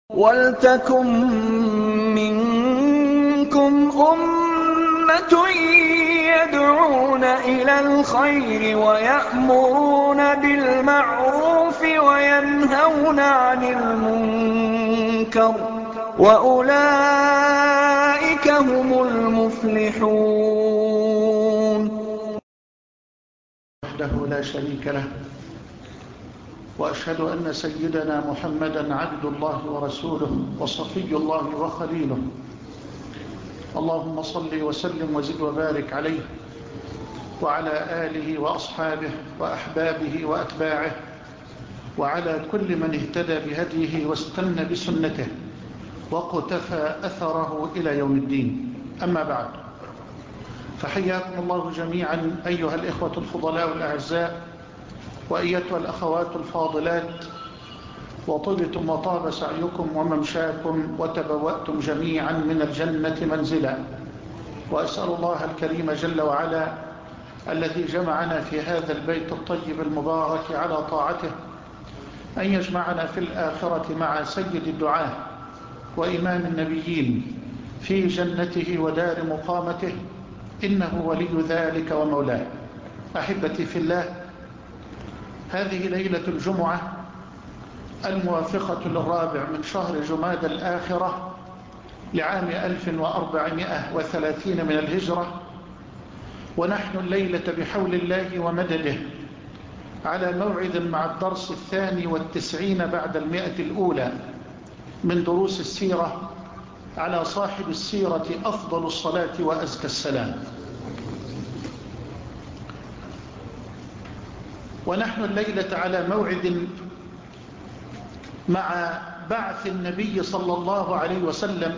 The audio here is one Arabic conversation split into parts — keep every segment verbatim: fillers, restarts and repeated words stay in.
وَلْتَكُن مِّنكُمْ أُمَّةٌ يَدْعُونَ إِلَى الْخَيْرِ وَيَأْمُرُونَ بِالْمَعْرُوفِ وَيَنْهَوْنَ عَنِ الْمُنكَرِ ۚ وَأُولَٰئِكَ هُمُ الْمُفْلِحُونَ. وحده لا شريك له، وأشهد أن سيدنا محمدًا عبد الله ورسوله وصفي الله وخليله. اللهم صل وسلم وزد وبارك عليه وعلى آله وأصحابه وأحبابه وأتباعه وعلى كل من اهتدى بهديه واستنى بسنته وقتفى أثره إلى يوم الدين. أما بعد، فحياكم الله جميعا أيها الإخوة الفضلاء الأعزاء وأيتها الأخوات الفاضلات، وطبتم وطاب سعيكم وممشاكم وتبوأتم جميعا من الجنة منزلا. وأسأل الله الكريم جل وعلا الذي جمعنا في هذا البيت الطيب المبارك على طاعته أن يجمعنا في الآخرة مع سيد الدعاة وإمام النبيين في جنته ودار مقامته، إنه ولي ذلك ومولاه. أحبتي في الله، هذه ليلة الجمعة الموافقة للرابع من شهر جمادى الآخرة لعام ألف وأربعمائة وثلاثين من الهجرة، ونحن الليلة بحول الله ومدده على موعد مع الدرس الثاني والتسعين بعد المئة الأولى من دروس السيرة على صاحب السيرة أفضل الصلاة وأزكى السلام. ونحن الليلة على موعد مع بعث النبي صلى الله عليه وسلم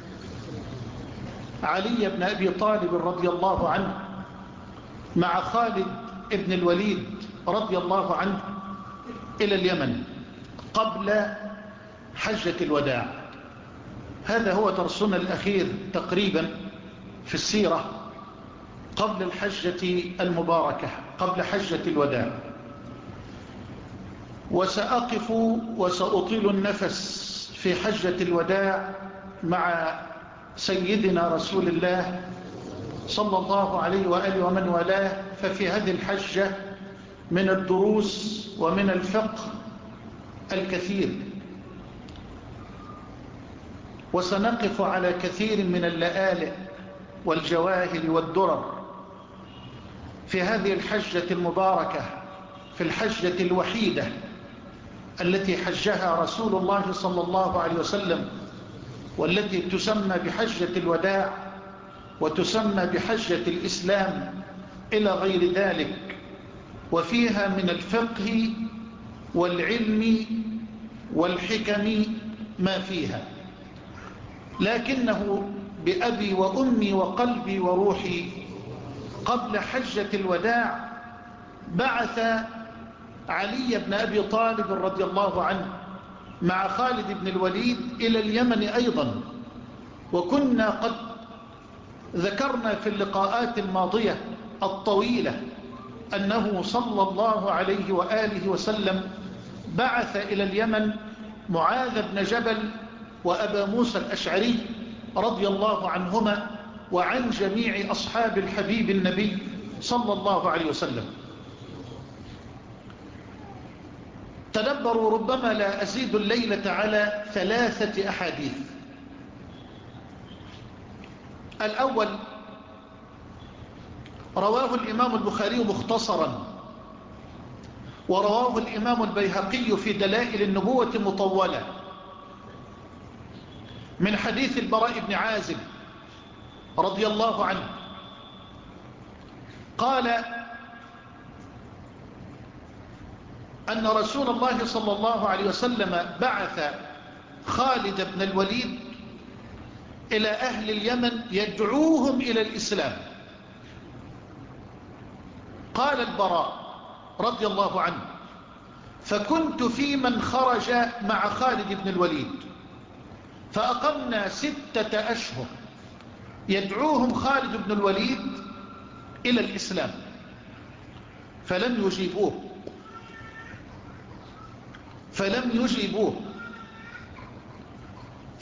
علي بن أبي طالب رضي الله عنه مع خالد بن الوليد رضي الله عنه إلى اليمن قبل حجة الوداع. هذا هو درسنا الأخير تقريبا في السيرة قبل الحجة المباركة، قبل حجة الوداع. وسأقف وسأطيل النفس في حجة الوداع مع سيدنا رسول الله صلى الله عليه وآله ومن والاه. ففي هذه الحجة من الدروس ومن الفقه الكثير، وسنقف على كثير من اللآلئ والجواهر والدرر في هذه الحجة المباركة، في الحجة الوحيدة التي حجها رسول الله صلى الله عليه وسلم، والتي تسمى بحجة الوداع وتسمى بحجة الإسلام إلى غير ذلك. وفيها من الفقه والعلم والحكم ما فيها، لكنه بأبي وأمي وقلبي وروحي قبل حجة الوداع بعث علي بن أبي طالب رضي الله عنه مع خالد بن الوليد إلى اليمن أيضا. وكنا قد ذكرنا في اللقاءات الماضية الطويلة أنه صلى الله عليه وآله وسلم بعث إلى اليمن معاذ بن جبل وأبا موسى الأشعري رضي الله عنهما وعن جميع أصحاب الحبيب النبي صلى الله عليه وسلم. تدبروا، ربما لا أزيد الليلة على ثلاثة أحاديث. الأول رواه الإمام البخاري مختصرا، ورواه الإمام البيهقي في دلائل النبوة مطولة من حديث البراء بن عازب رضي الله عنه قال أن رسول الله صلى الله عليه وسلم بعث خالد بن الوليد إلى أهل اليمن يدعوهم إلى الإسلام. قال البراء رضي الله عنه: فكنت في من خرج مع خالد بن الوليد، فأقمنا ستة أشهر يدعوهم خالد بن الوليد إلى الإسلام فلم يجيبوه فلم يجيبوه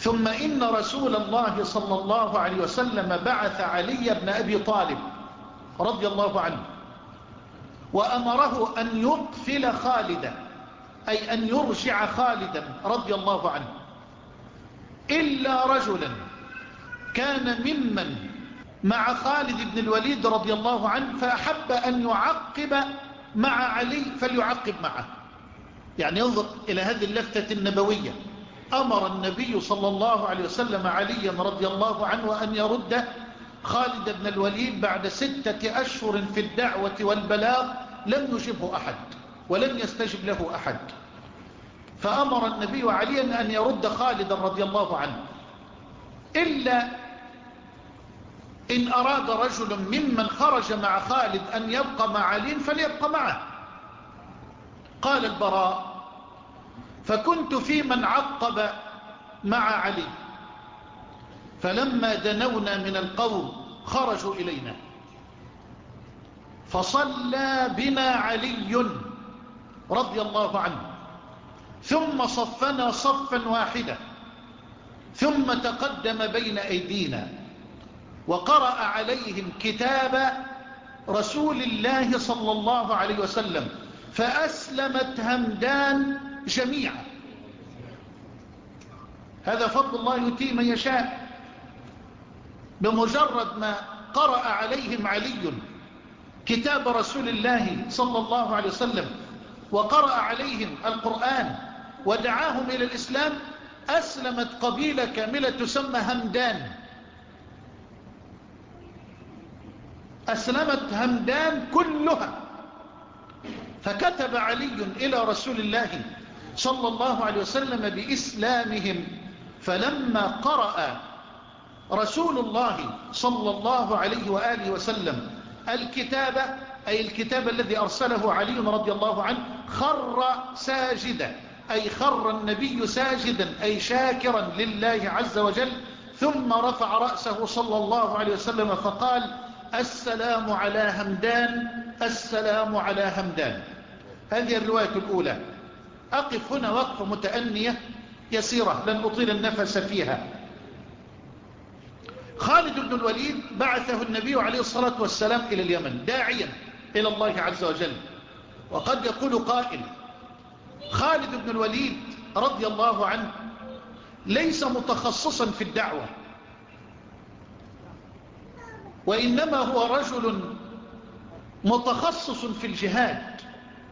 ثم إن رسول الله صلى الله عليه وسلم بعث علي بن أبي طالب رضي الله عنه وأمره أن يقفل خالدا، أي أن يرجع خالدا رضي الله عنه، إلا رجلا كان ممن مع خالد بن الوليد رضي الله عنه فأحب أن يعقب مع علي فليعقب معه. يعني ينظر إلى هذه اللفتة النبوية، أمر النبي صلى الله عليه وسلم عليا رضي الله عنه أن يرد خالد بن الوليد بعد ستة أشهر في الدعوة والبلاغ لم يجبه أحد ولم يستجب له أحد، فأمر النبي عليا أن يرد خالدا رضي الله عنه، إلا إن أراد رجل ممن خرج مع خالد أن يبقى مع علي فليبقى معه. قال البراء: فكنت في من عقب مع علي، فلما دنونا من القوم خرجوا إلينا فصلى بنا علي رضي الله عنه، ثم صفنا صفا واحدا، ثم تقدم بين أيدينا وقرأ عليهم كتاب رسول الله صلى الله عليه وسلم، فأسلمت همدان جميعا. هذا فضل الله يؤتيه من يشاء. بمجرد ما قرأ عليهم علي كتاب رسول الله صلى الله عليه وسلم وقرأ عليهم القرآن ودعاهم إلى الإسلام، أسلمت قبيلة كاملة تسمى همدان، أسلمت همدان كلها. فكتب علي إلى رسول الله صلى الله عليه وسلم بإسلامهم، فلما قرأ رسول الله صلى الله عليه وآله وسلم الكتاب، أي الكتاب الذي أرسله علي رضي الله عنه، خر ساجدا، أي خر النبي ساجدا، أي شاكرا لله عز وجل، ثم رفع رأسه صلى الله عليه وسلم فقال: السلام على همدان، السلام على همدان. هذه الرواية الأولى. أقف هنا وقفة متأنية يسيرة لن أطيل النفس فيها. خالد بن الوليد بعثه النبي عليه الصلاة والسلام إلى اليمن داعيا إلى الله عز وجل. وقد يقول قائل: خالد بن الوليد رضي الله عنه ليس متخصصا في الدعوة، وإنما هو رجل متخصص في الجهاد،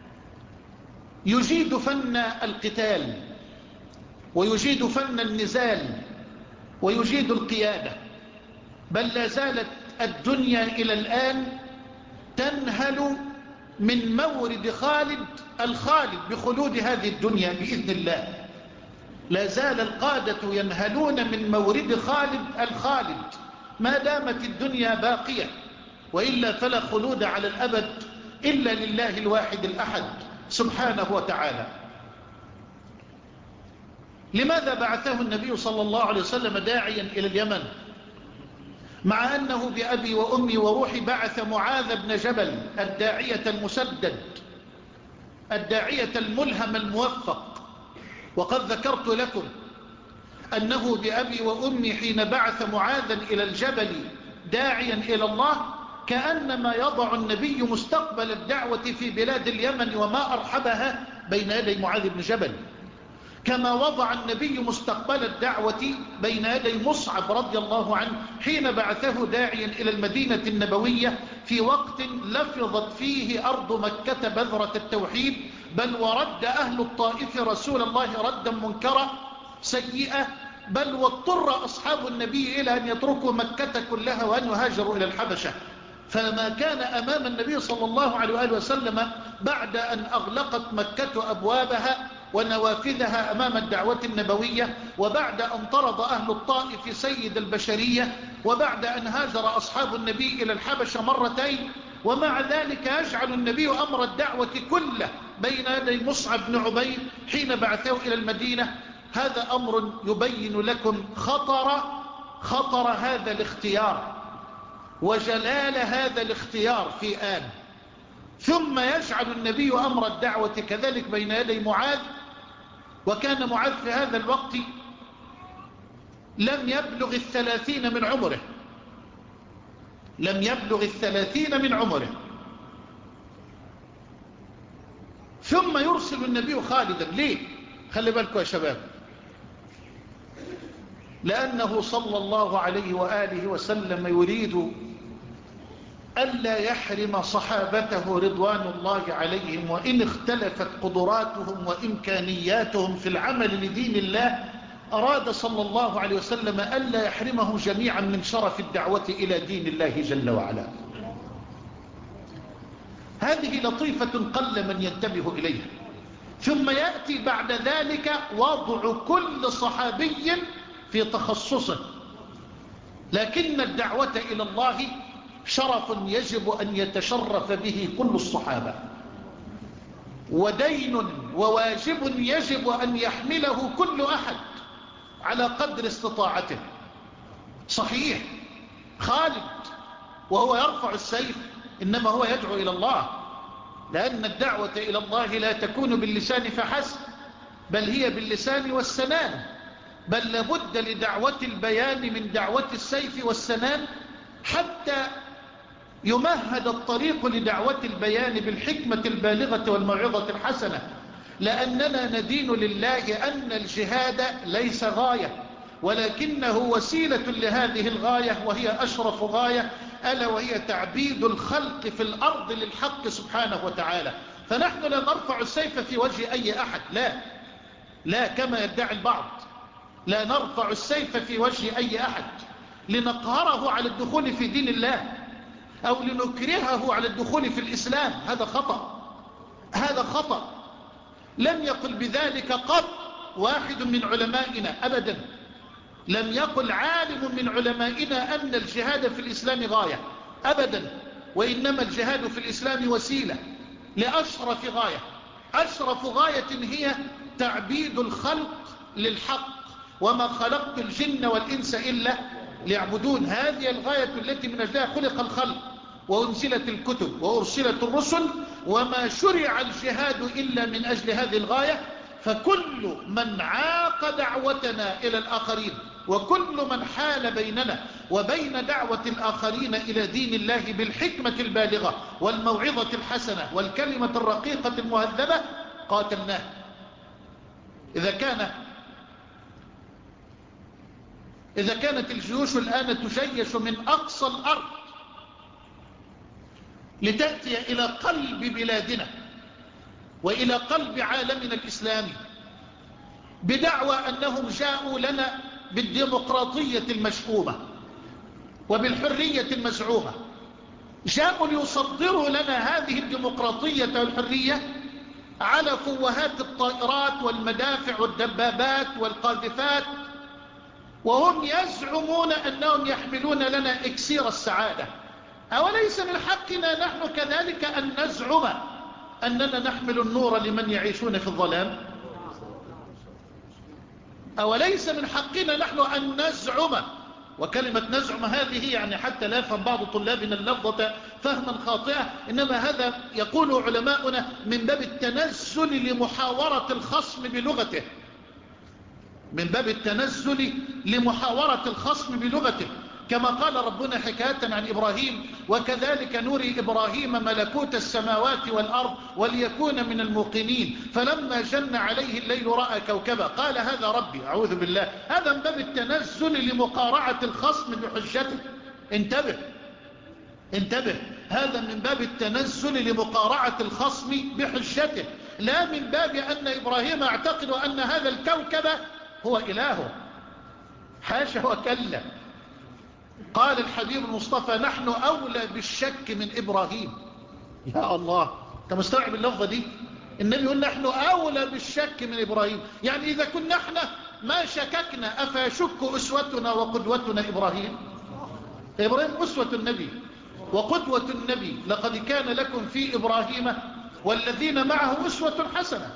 يجيد فن القتال ويجيد فن النزال ويجيد القيادة، بل لا زالت الدنيا إلى الآن تنهل من مورد خالد الخالد بخلود هذه الدنيا بإذن الله. لا زال القادة ينهلون من مورد خالد الخالد ما دامت الدنيا باقية، وإلا فلا خلود على الأبد إلا لله الواحد الأحد سبحانه وتعالى. لماذا بعثه النبي صلى الله عليه وسلم داعيا إلى اليمن، مع أنه بأبي وأمي وروحي بعث معاذ بن جبل الداعية المسدد الداعية الملهم الموفق؟ وقد ذكرت لكم أنه بأبي وأمي حين بعث معاذا إلى الجبل داعيا إلى الله كأنما يضع النبي مستقبل الدعوة في بلاد اليمن وما أرحبها بين يدي معاذ بن جبل، كما وضع النبي مستقبل الدعوة بين يدي مصعب رضي الله عنه حين بعثه داعيا إلى المدينة النبوية في وقت لفظت فيه أرض مكة بذرة التوحيد، بل ورد أهل الطائف رسول الله ردا منكرا سيئة، بل واضطر أصحاب النبي إلى أن يتركوا مكة كلها وأن يهاجروا إلى الحبشة. فما كان أمام النبي صلى الله عليه وآله وسلم بعد أن أغلقت مكة أبوابها ونوافذها أمام الدعوة النبوية، وبعد أن طرد أهل الطائف سيد البشرية، وبعد أن هاجر أصحاب النبي إلى الحبشة مرتين، ومع ذلك يجعل النبي أمر الدعوة كله بين يدي مصعب بن عبيد حين بعثه إلى المدينة. هذا أمر يبين لكم خطر خطر هذا الاختيار وجلال هذا الاختيار في آن. ثم يجعل النبي أمر الدعوة كذلك بين يدي معاذ، وكان معاذ في هذا الوقت لم يبلغ الثلاثين من عمره لم يبلغ الثلاثين من عمره ثم يرسل النبي خالدا. ليه؟ خلي بالكم يا شباب، لأنه صلى الله عليه وآله وسلم يريد ألا يحرم صحابته رضوان الله عليهم وإن اختلفت قدراتهم وإمكانياتهم في العمل لدين الله. أراد صلى الله عليه وسلم ألا يحرمهم جميعا من شرف الدعوة إلى دين الله جل وعلا. هذه لطيفة قل من ينتبه إليها. ثم يأتي بعد ذلك وضع كل صحابي في تخصصه، لكن الدعوة إلى الله شرف يجب أن يتشرف به كل الصحابة، ودين وواجب يجب أن يحمله كل أحد على قدر استطاعته. صحيح خالد وهو يرفع السيف إنما هو يدعو إلى الله، لأن الدعوة إلى الله لا تكون باللسان فحسب، بل هي باللسان والسنان، بل لابد لدعوة البيان من دعوة السيف والسنان حتى يمهد الطريق لدعوة البيان بالحكمة البالغة والموعظة الحسنة. لأننا ندين لله أن الجهاد ليس غاية ولكنه وسيلة لهذه الغاية، وهي أشرف غاية، ألا وهي تعبيد الخلق في الأرض للحق سبحانه وتعالى. فنحن لا نرفع السيف في وجه أي أحد، لا لا كما يدعي البعض، لا نرفع السيف في وجه أي أحد لنقهره على الدخول في دين الله أو لنكرهه على الدخول في الإسلام. هذا خطأ، هذا خطأ. لم يقل بذلك قط واحد من علمائنا أبدا، لم يقل عالم من علمائنا أن الجهاد في الإسلام غاية أبدا، وإنما الجهاد في الإسلام وسيلة لأشرف غاية. أشرف غاية هي تعبيد الخلق للحق، وما خلقت الجن والإنس إلا ليعبدون. هذه الغاية التي من أجلها خلق الخلق وأنزلت الكتب وأرسلت الرسل، وما شرع الجهاد إلا من أجل هذه الغاية. فكل من عاق دعوتنا إلى الآخرين وكل من حال بيننا وبين دعوة الآخرين إلى دين الله بالحكمة البالغة والموعظة الحسنة والكلمة الرقيقة المهذبة قاتلناه. إذا كان إذا كانت الجيوش الآن تجيش من أقصى الأرض لتأتي إلى قلب بلادنا وإلى قلب عالمنا الإسلامي بدعوى أنهم جاءوا لنا بالديمقراطية المشؤومة وبالحرية المزعومة، جاءوا ليصدروا لنا هذه الديمقراطية والحرية على فوهات الطائرات والمدافع والدبابات والقاذفات، وهم يزعمون أنهم يحملون لنا إكسير السعادة. أوليس من حقنا نحن كذلك أن نزعم أننا نحمل النور لمن يعيشون في الظلام؟ أوليس من حقنا نحن أن نزعم، وكلمة نزعم هذه يعني حتى لا يفهم بعض طلابنا اللفظة فهما خاطئة، إنما هذا يقول علماؤنا من باب التنزل لمحاورة الخصم بلغته، من باب التنزل لمحاورة الخصم بلغته، كما قال ربنا حكاية عن إبراهيم: وكذلك نري إبراهيم ملكوت السماوات والأرض وليكون من الموقنين فلما جن عليه الليل رأى كوكبا قال هذا ربي. أعوذ بالله. هذا من باب التنزل لمقارعة الخصم بحجته. انتبه انتبه، هذا من باب التنزل لمقارعة الخصم بحجته، لا من باب أن إبراهيم اعتقد أن هذا الكوكب هو إلهه. حاشا وكلا. قال الحبيب المصطفى: نحن أولى بالشك من إبراهيم. يا الله، أنت مستوعب اللفظة دي؟ النبي يقول نحن أولى بالشك من إبراهيم، يعني إذا كنا احنا ما شككنا أفاشك أسوتنا وقدوتنا إبراهيم؟ إبراهيم أسوة النبي وقدوة النبي، لقد كان لكم في إبراهيم والذين معه أسوة حسنة.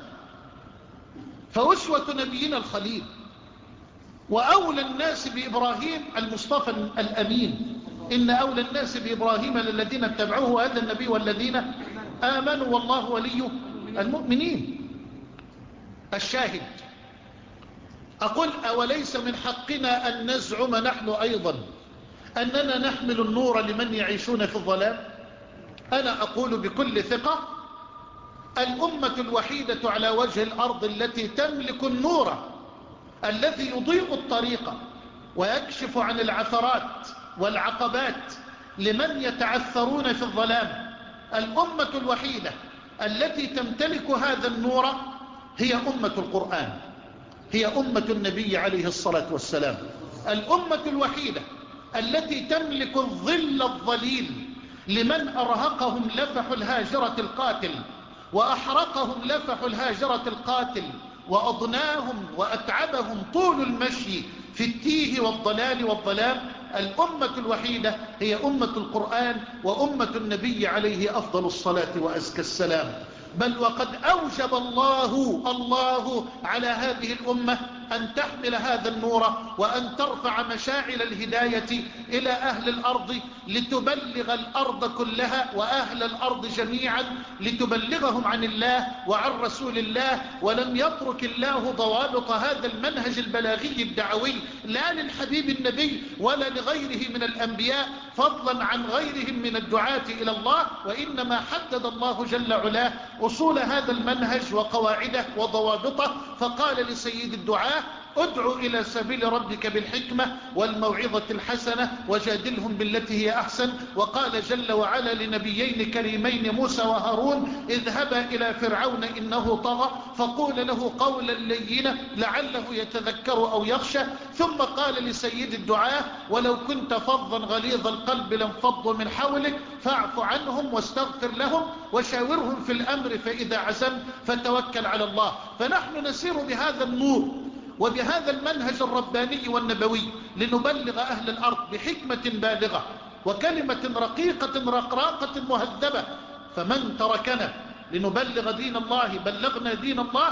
فأسوة نبينا الخليل، وأولى الناس بإبراهيم المصطفى الأمين. إن أولى الناس بإبراهيم للذين اتبعوه هذا النبي والذين آمنوا والله ولي المؤمنين. الشاهد: أقول أوليس من حقنا أن نزعم نحن أيضا أننا نحمل النور لمن يعيشون في الظلام؟ أنا أقول بكل ثقة الأمة الوحيدة على وجه الأرض التي تملك النور الذي يضيء الطريق ويكشف عن العثرات والعقبات لمن يتعثرون في الظلام. الأمة الوحيدة التي تمتلك هذا النور هي أمة القرآن، هي أمة النبي عليه الصلاة والسلام. الأمة الوحيدة التي تملك الظل الظليل لمن أرهقهم لفح الهاجرة القاتل وأحرقهم لفح الهاجرة القاتل وأضناهم وأتعبهم طول المشي في التيه والضلال والظلام. الأمة الوحيدة هي أمة القرآن وأمة النبي عليه أفضل الصلاة وأزكى السلام. بل وقد أوجب الله الله على هذه الأمة أن تحمل هذا النور وأن ترفع مشاعل الهداية إلى أهل الأرض لتبلغ الأرض كلها وأهل الأرض جميعا لتبلغهم عن الله وعن رسول الله. ولم يترك الله ضوابط هذا المنهج البلاغي الدعوي لا للحبيب النبي ولا لغيره من الأنبياء فضلا عن غيرهم من الدعاة إلى الله، وإنما حدد الله جل علاه أصول هذا المنهج وقواعده وضوابطه، فقال لسيد الدعاة ادعو إلى سبيل ربك بالحكمة والموعظة الحسنة وجادلهم بالتي هي أحسن. وقال جل وعلا لنبيين كريمين موسى وهارون اذهبا إلى فرعون إنه طغى فقول له قولا لينا لعله يتذكر أو يخشى. ثم قال لسيد الدعاة ولو كنت فظا غليظ القلب لانفضوا من حولك فاعف عنهم واستغفر لهم وشاورهم في الأمر فإذا عزمت فتوكل على الله. فنحن نسير بهذا النور وبهذا المنهج الرباني والنبوي لنبلغ أهل الأرض بحكمة بالغة وكلمة رقيقة رقراقة مهذبة. فمن تركنا لنبلغ دين الله بلغنا دين الله.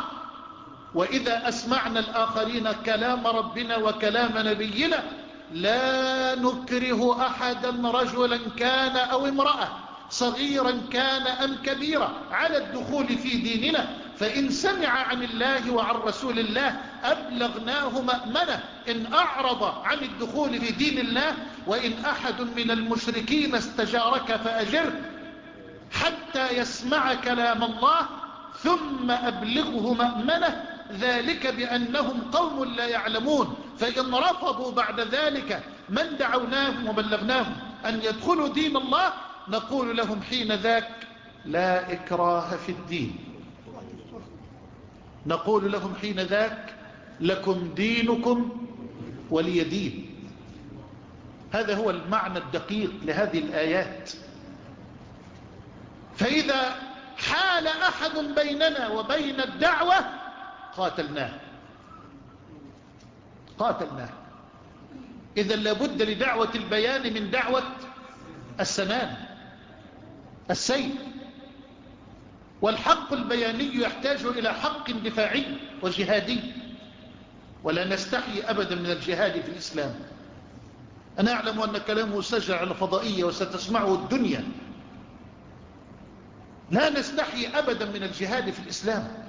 وإذا أسمعنا الآخرين كلام ربنا وكلام نبينا لا نكره أحدا رجلا كان أو امرأة صغيرا كان أم كبيرا على الدخول في ديننا، فإن سمع عن الله وعن رسول الله أبلغناه مأمنة إن أعرض عن الدخول في دين الله. وإن أحد من المشركين استجارك فأجره حتى يسمع كلام الله ثم أبلغه مأمنة ذلك بأنهم قوم لا يعلمون. فإن رفضوا بعد ذلك من دعوناهم وبلغناهم أن يدخلوا دين الله نقول لهم حين ذاك لا إكراه في الدين، نقول لهم حين ذاك لكم دينكم ولي دين. هذا هو المعنى الدقيق لهذه الآيات. فإذا حال أحد بيننا وبين الدعوة قاتلناه قاتلناه. إذا لابد لدعوة البيان من دعوة السنان السيف. والحق البياني يحتاج إلى حق دفاعي وجهادي، ولا نستحي أبدا من الجهاد في الإسلام. أنا أعلم أن كلامه سجع على فضائية وستسمعه الدنيا. لا نستحي أبدا من الجهاد في الإسلام،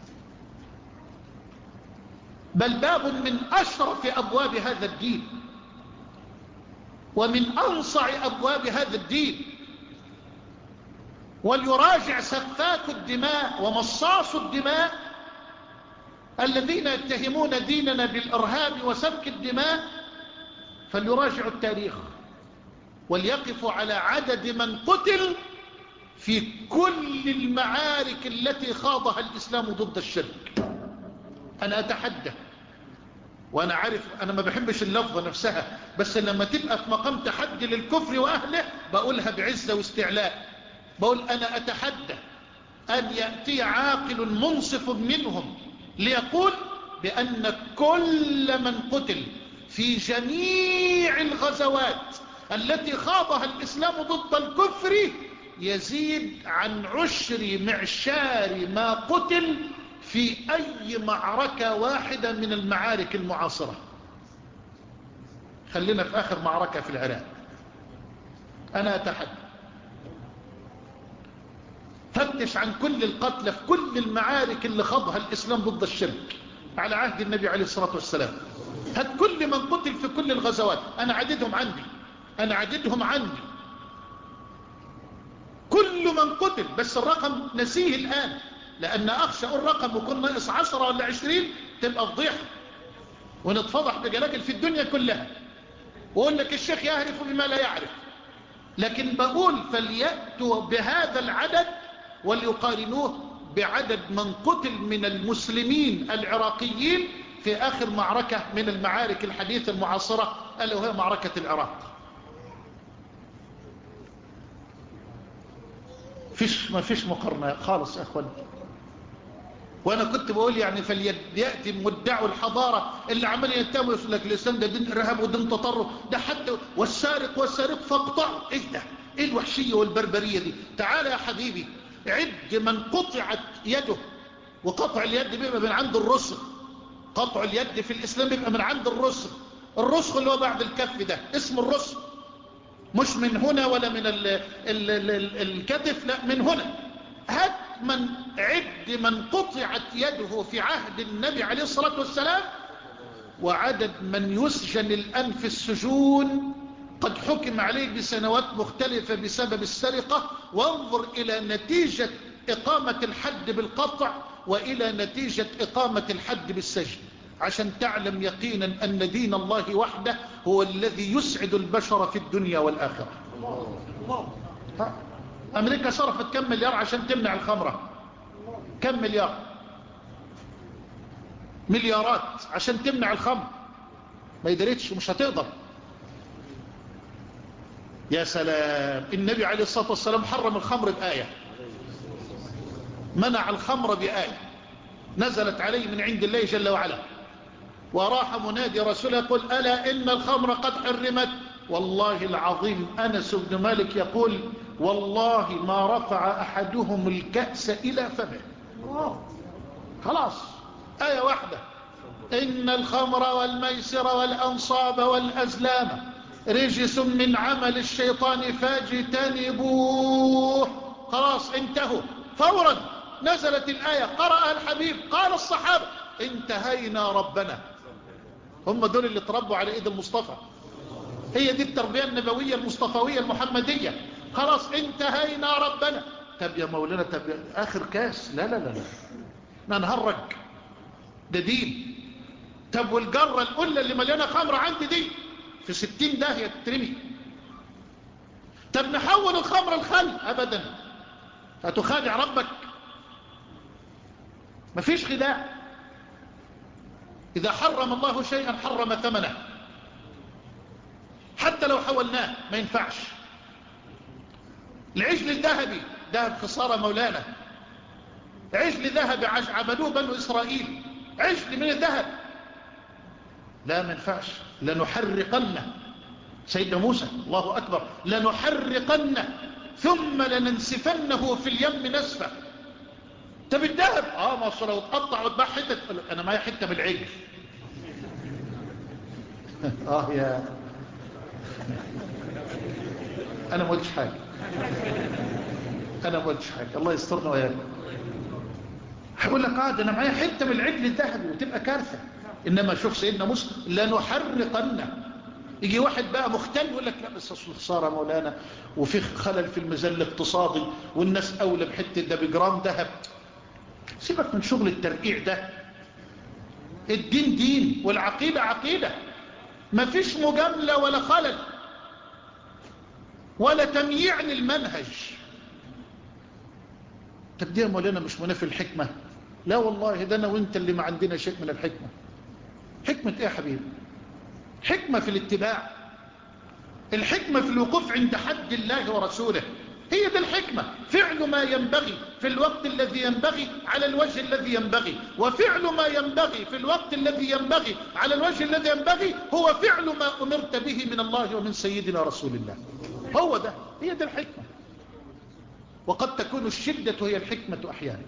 بل باب من أشرف أبواب هذا الدين ومن أنصع أبواب هذا الدين. وليراجع سفاك الدماء ومصاص الدماء الذين يتهمون ديننا بالإرهاب وسفك الدماء، فليراجعوا التاريخ وليقفوا على عدد من قتل في كل المعارك التي خاضها الإسلام ضد الشرك. أنا أتحدى، وأنا عارف أنا ما بحبش اللفظة نفسها، بس لما تبقى في مقام تحدي للكفر وأهله بقولها بعزة واستعلاء. بقول أنا أتحدى أن يأتي عاقل منصف منهم ليقول بأن كل من قتل في جميع الغزوات التي خاضها الإسلام ضد الكفر يزيد عن عشر معشار ما قتل في أي معركة واحدة من المعارك المعاصرة. خلينا في آخر معركة في العراق. أنا أتحدى فتش عن كل القتلى في كل المعارك اللي خاضها الإسلام ضد الشرك على عهد النبي عليه الصلاة والسلام. هات كل من قتل في كل الغزوات، أنا عددهم عندي أنا عددهم عندي كل من قتل، بس الرقم نسيه الآن، لأن أخشى الرقم وكن ناقص عشرة ولا عشرين تبقى فضيحة ونتفضح بجلاجل في الدنيا كلها، وأقول لك الشيخ يعرف بما لا يعرف. لكن بقول فليأتوا بهذا العدد وليقارنوه بعدد من قتل من المسلمين العراقيين في آخر معركة من المعارك الحديثة المعاصرة، ألا وهي معركة العراق. فيش ما فيش مقارنة خالص يا أخوان. وأنا كنت بقول يعني فليأتي مدعوا الحضارة اللي عمل يتاموا يقول لك الإسلام ده دين إرهاب ودين تطرف، ده حتى والسارق والسارق فاقطعوا. إيه ده؟ إيه الوحشية والبربرية دي؟ تعال يا حبيبي عد من قطعت يده، وقطع اليد بيبقى من عند الرسل. قطع اليد في الإسلام بيبقى من عند الرسل. الرسل اللي هو بعد الكف ده اسم الرسل، مش من هنا ولا من ال ال ال ال الكتف، لا من هنا. هات من عد من قطعت يده في عهد النبي عليه الصلاة والسلام، وعدد من يسجن الآن في السجون قد حكم عليه بسنوات مختلفة بسبب السرقة، وانظر إلى نتيجة إقامة الحد بالقطع وإلى نتيجة إقامة الحد بالسجن، عشان تعلم يقينا أن دين الله وحده هو الذي يسعد البشر في الدنيا والآخرة. الله. أمريكا صرفت كم مليار عشان تمنع الخمرة؟ كم مليار؟ مليارات عشان تمنع الخمر، ما يدريتش ومش هتقدر. يا سلام، النبي عليه الصلاة والسلام حرم الخمر بآية، منع الخمر بآية نزلت عليه من عند الله جل وعلا، وراح منادي رسوله يقول ألا إن الخمر قد حرمت. والله العظيم أنس بن مالك يقول والله ما رفع أحدهم الكأس إلى فمه. خلاص آية واحدة، إن الخمر والميسر والأنصاب والأزلام رجس من عمل الشيطان فاجتنبوه. خلاص انتهوا فورا، نزلت الآية، قرأها الحبيب، قال الصحابة انتهينا ربنا. هم دول اللي تربوا على ايد المصطفى، هي دي التربية النبوية المصطفوية المحمدية. خلاص انتهينا ربنا. طب يا مولانا، طب آخر كاس، لا لا لا لا ننهرج، ده دين. طب والجرة القلة اللي مليانة خمر عندي دي في ستين داهية تترمي. طب نحول الخمر الخل، أبدا، هتخادع ربك، مفيش خداع. إذا حرم الله شيئا حرم ثمنه، حتى لو حولناه ما ينفعش. العجل الذهبي ذهب خسارة مولانا، عجل ذهبي عبدوه بنو إسرائيل، عجل من الذهب، لا ما ينفعش. لنحرقنه، سيدنا موسى الله أكبر، لنحرقنه ثم لننسفنه في اليم نسفه. طب الذهب اه ما اصل لو اتقطع واتباع حته، انا معايا حته من العجل. اه يا انا ما قلتش حاجه، انا ما قلتش حاجه، الله يسترنا وياك. هقول لك اه ده انا معايا حته من العجل الذهبي وتبقى كارثه. انما شوف سيدنا موسى لنحرقنه. يجي واحد بقى مختل يقول لك لا بس اصل خساره مولانا وفي خلل في الميزان الاقتصادي والناس اولى بحته ده بجرام ذهب. سيبك من شغل الترقيع ده. الدين دين والعقيدة عقيدة، ما فيش مجاملة ولا خلل ولا تمييع للمنهج. طب دي يا مولانا مش منافي الحكمة؟ لا والله، ده انا وانت اللي ما عندنا شيء من الحكمة. حكمة ايه يا حبيبي؟ حكمة في الاتباع، الحكمة في الوقوف عند حد الله ورسوله، هي دي الحكمة. فعل ما ينبغي في الوقت الذي ينبغي على الوجه الذي ينبغي، وفعل ما ينبغي في الوقت الذي ينبغي على الوجه الذي ينبغي هو فعل ما أمرت به من الله ومن سيدنا رسول الله. هو ده، هي دي الحكمة. وقد تكون الشدة هي الحكمة أحيانا.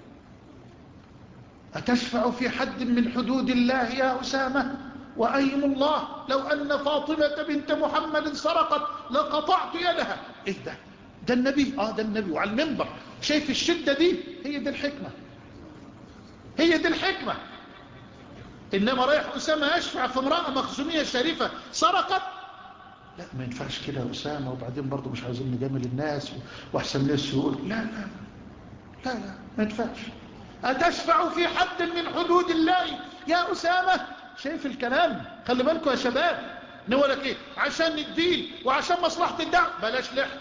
أتشفع في حد من حدود الله يا أسامة؟ وأيم الله لو أن فاطمة بنت محمد سرقت لقطعت يدها. إيه ده؟ ده النبي، آه ده النبي وعلى المنبر. شايف الشدة دي؟ هي دي الحكمة، هي دي الحكمة. إنما رايح أسامة يشفع في امرأة مخزومية شريفة سرقت، لا ما ينفعش كده يا أسامة، وبعدين برضو مش عايزين نجامل الناس وأحسن الناس يقول لا لا لا لا ما ينفعش. أتشفع في حد من حدود الله يا أسامة؟ شايف الكلام؟ خلي بالكم يا شباب، نقولك ايه عشان الدين وعشان مصلحة الدعوة بلاش لحم.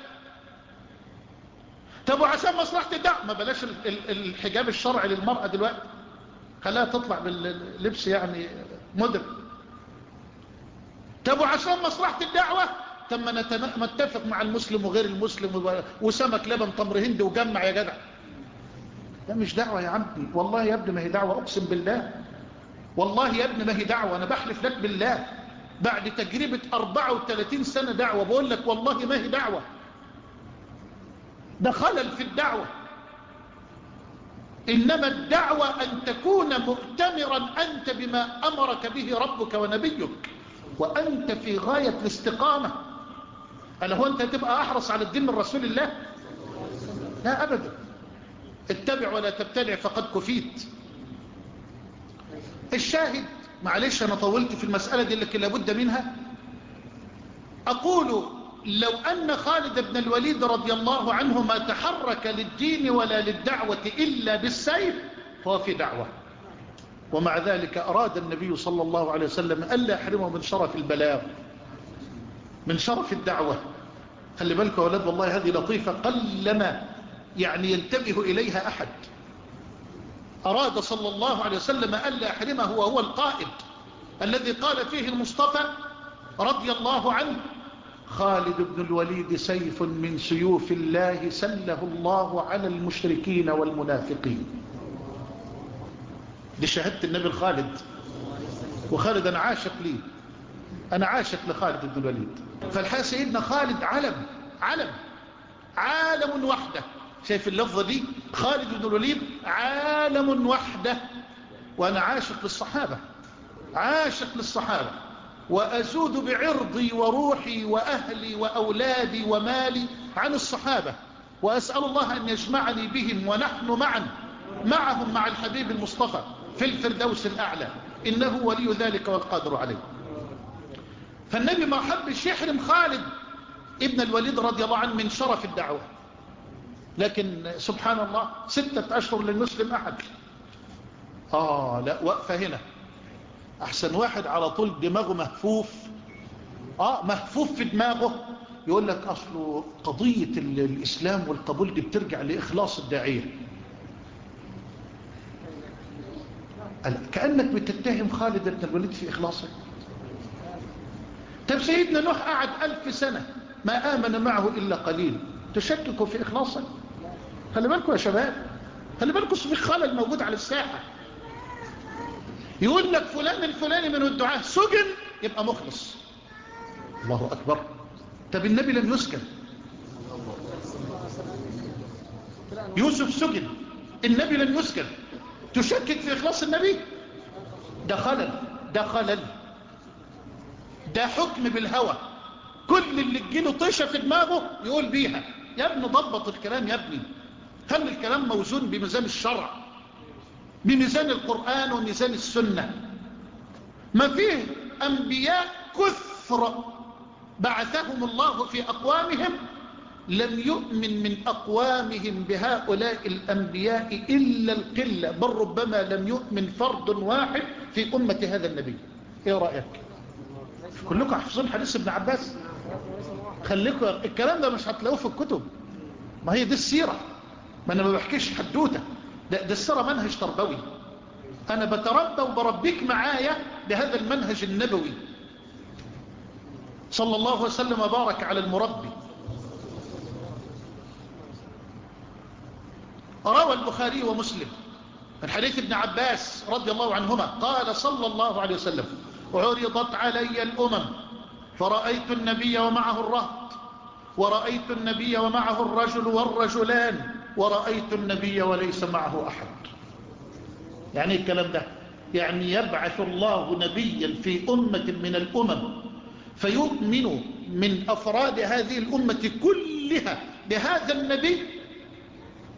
طب وعشان مصلحة الدعوة ما بلاش الحجاب الشرعي للمرأة دلوقتي، خلاها تطلع باللبس يعني مدر. طب وعشان مصلحة الدعوة طب ما نتفق مع المسلم وغير المسلم وسمك لبن تمر هندي وجمع يا جدع. ده مش دعوة يا عمي، والله يا ابني ما هي دعوة، أقسم بالله والله يا ابني ما هي دعوة، أنا بحلف لك بالله بعد تجربة أربعة وثلاثين سنة دعوة بقول لك والله ما هي دعوة، ده خلل في الدعوة. إنما الدعوة أن تكون مؤتمرا أنت بما أمرك به ربك ونبيك وأنت في غاية الاستقامة. ألا هو أنت تبقى أحرص على الدين من رسول الله؟ لا أبدا. اتبع ولا تبتدع فقد كفيت. الشاهد معلش أنا طولت في المسألة دي لكن لابد منها. أقول لو أن خالد بن الوليد رضي الله عنه ما تحرك للدين ولا للدعوة إلا بالسيف فهو في دعوة، ومع ذلك أراد النبي صلى الله عليه وسلم ألا يحرمه من شرف البلاغ من شرف الدعوة. خلي بالك يا أولاد والله هذه لطيفة قلما يعني ينتبه إليها أحد. أراد صلى الله عليه وسلم ألا يحرمه وهو القائد الذي قال فيه المصطفى رضي الله عنه خالد بن الوليد سيف من سيوف الله سله الله على المشركين والمنافقين. دي شهادة النبي الخالد، وخالد أنا عاشق ليه، أنا عاشق لخالد بن الوليد. فالحقيقة سيدنا خالد علم علم عالم وحده. شايف اللفظة دي؟ خالد بن الوليد عالم وحده. وأنا عاشق للصحابة، عاشق للصحابة، وأزود بعرضي وروحي وأهلي وأولادي ومالي عن الصحابة، وأسأل الله أن يجمعني بهم ونحن معا معهم مع الحبيب المصطفى في الفردوس الأعلى، إنه ولي ذلك والقادر عليه. فالنبي ما حبش يحرم خالد ابن الوليد رضي الله عنه من شرف الدعوة، لكن سبحان الله ستة أشهر للمسلم أحد. آه لا وقفة هنا، أحسن واحد على طول دماغه مهفوف، آه مهفوف في دماغه، يقول لك أصله قضية الإسلام والقبول دي بترجع لإخلاص الداعية. كأنك بتتهم خالد بن الوليد في إخلاصه. طب سيدنا نوح قعد ألف سنة ما آمن معه إلا قليل، تشككوا في إخلاصه؟ خلي بالكم يا شباب، خلي بالكم في خلل موجود على الساحة. يقول لك فلان الفلاني من الدعاة سجن يبقى مخلص. الله أكبر. طب النبي لم يسكن، يوسف سجن، النبي لم يسكن، تشكك في إخلاص النبي؟ ده خلل، ده خلل، ده حكم بالهوى. كل اللي تجيله طيشة في دماغه يقول بيها. يا ابني ضبط الكلام يا ابني، خلي الكلام موزون بميزان الشرع، بميزان القرآن وميزان السنة. ما فيه أنبياء كثر بعثهم الله في أقوامهم لم يؤمن من أقوامهم بهؤلاء الأنبياء إلا القلة، بل ربما لم يؤمن فرد واحد في أمة هذا النبي. إيه رأيك؟ كلكم حفظون حديث ابن عباس؟ خليكم الكلام ده مش هتلاقوه في الكتب، ما هي دي السيرة، ما أنا ما بحكيش حدوتة، ده, ده السيرة منهج تربوي. أنا بتربى وبربيك معايا بهذا المنهج النبوي. صلى الله وسلم وبارك على المربي. روى البخاري ومسلم من حديث ابن عباس رضي الله عنهما قال صلى الله عليه وسلم عرضت علي الأمم فرأيت النبي ومعه الرهط، ورأيت النبي ومعه الرجل والرجلان، ورأيت النبي وليس معه أحد. يعني الكلام ده يعني يبعث الله نبيا في أمة من الأمم فيؤمن من أفراد هذه الأمة كلها بهذا النبي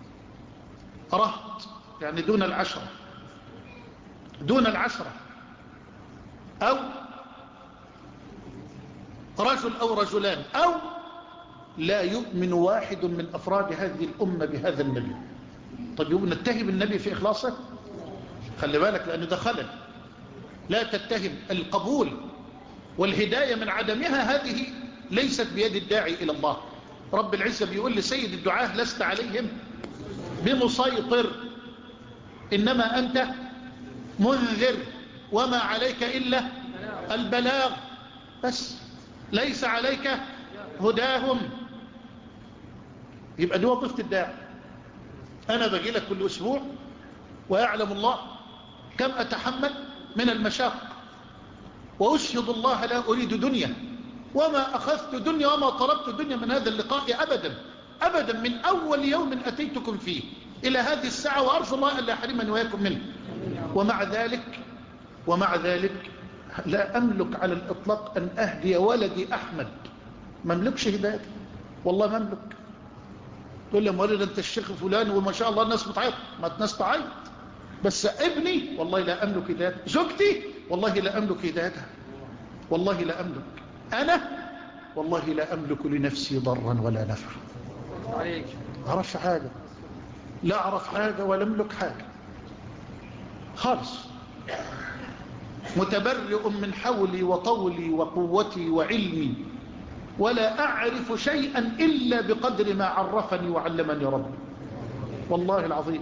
رهط، يعني دون العشرة، دون العشرة أو رجل أو رجلان، أو لا يؤمن واحد من أفراد هذه الأمة بهذا النبي. طب يقول نتهم النبي في إخلاصه؟ خلي بالك، لأن ده خلل. لا تتهم القبول والهداية من عدمها، هذه ليست بيد الداعي إلى الله. رب العزة بيقول لسيد الدعاة لست عليهم بمسيطر، إنما أنت منذر وما عليك إلا البلاغ، بس ليس عليك هداهم. يبقى دي وظيفة الداعي. أنا بجي لك كل أسبوع ويعلم الله كم أتحمل من المشاق، وأشهد الله لا أريد دنيا، وما أخذت دنيا وما طلبت دنيا من هذا اللقاء أبدا أبدا، من أول يوم أتيتكم فيه إلى هذه الساعة، وأرجو الله أن لا يحرمني وإياكم منه. ومع ذلك ومع ذلك لا أملك على الإطلاق أن أهدي ولدي أحمد، ما أملكش هدايته، والله ما أملك. تقول لي مولد أنت الشيخ فلان وما شاء الله الناس بتعيط، ما الناس تعيط، بس ابني والله لا أملك هدايته، زوجتي والله لا أملك هدايتها، والله لا أملك. أنا والله لا أملك لنفسي ضرا ولا نفعا، أعرف حاجة، لا أعرف حاجة ولا أملك حاجة خالص. متبرئ من حولي وطولي وقوتي وعلمي، ولا أعرف شيئا إلا بقدر ما عرفني وعلمني ربي، والله العظيم.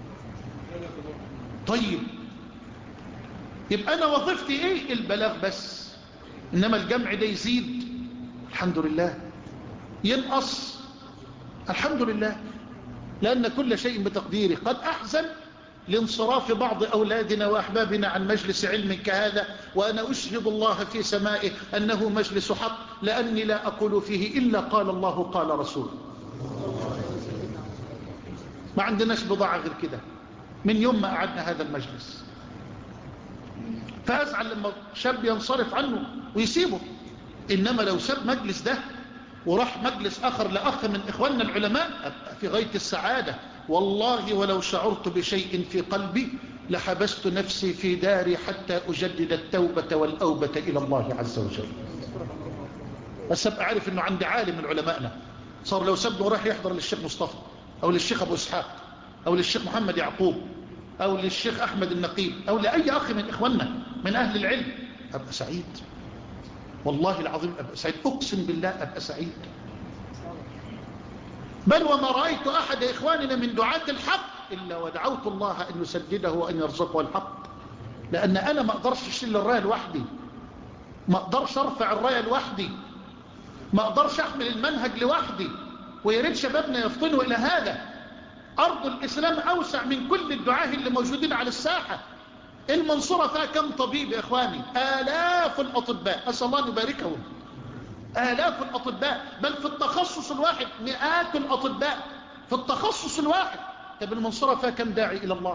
طيب يبقى أنا وظيفتي إيه؟ البلاغ بس. إنما الجمع ده يزيد الحمد لله، ينقص الحمد لله، لأن كل شيء بتقديره. قد أحزن لانصراف بعض أولادنا وأحبابنا عن مجلس علم كهذا، وأنا أشهد الله في سمائه أنه مجلس حق، لأني لا أقول فيه إلا قال الله قال رسول. ما عندناش بضاعة غير كده من يوم ما قعدنا هذا المجلس. فأزعل لما شاب ينصرف عنه ويسيبه، إنما لو ساب مجلس ده وراح مجلس آخر لأخ من إخواننا العلماء أبقى في غاية السعادة والله. ولو شعرت بشيء في قلبي لحبست نفسي في داري حتى أجدد التوبة والأوبة إلى الله عز وجل. بس أبقى عارف أنه عندي عالم من علمائنا صار لو سبنه وراح يحضر للشيخ مصطفى أو للشيخ أبو إسحاق أو للشيخ محمد يعقوب أو للشيخ أحمد النقيب أو لأي أخ من إخواننا من أهل العلم، أبقى سعيد والله العظيم، أبقى سعيد، أقسم بالله أبقى سعيد. بل وما رأيت أحد إخواننا من دعاة الحق إلا ودعوت الله أن يسدده وأن يرزقه الحق، لأن أنا ما أقدرش أشيل الراية لوحدي، ما أقدرش أرفع الراية لوحدي، ما أقدرش أحمل المنهج لوحدي. ويريد شبابنا يفطنوا إلى هذا. أرض الإسلام أوسع من كل الدعاة اللي موجودين على الساحة. المنصورة فيها كم طبيب يا إخواني؟ آلاف الأطباء، أسأل الله أن يباركهم. آلاف الأطباء، بل في التخصص الواحد مئات الأطباء في التخصص الواحد. طب المنصورة فيها كم داعي إلى الله؟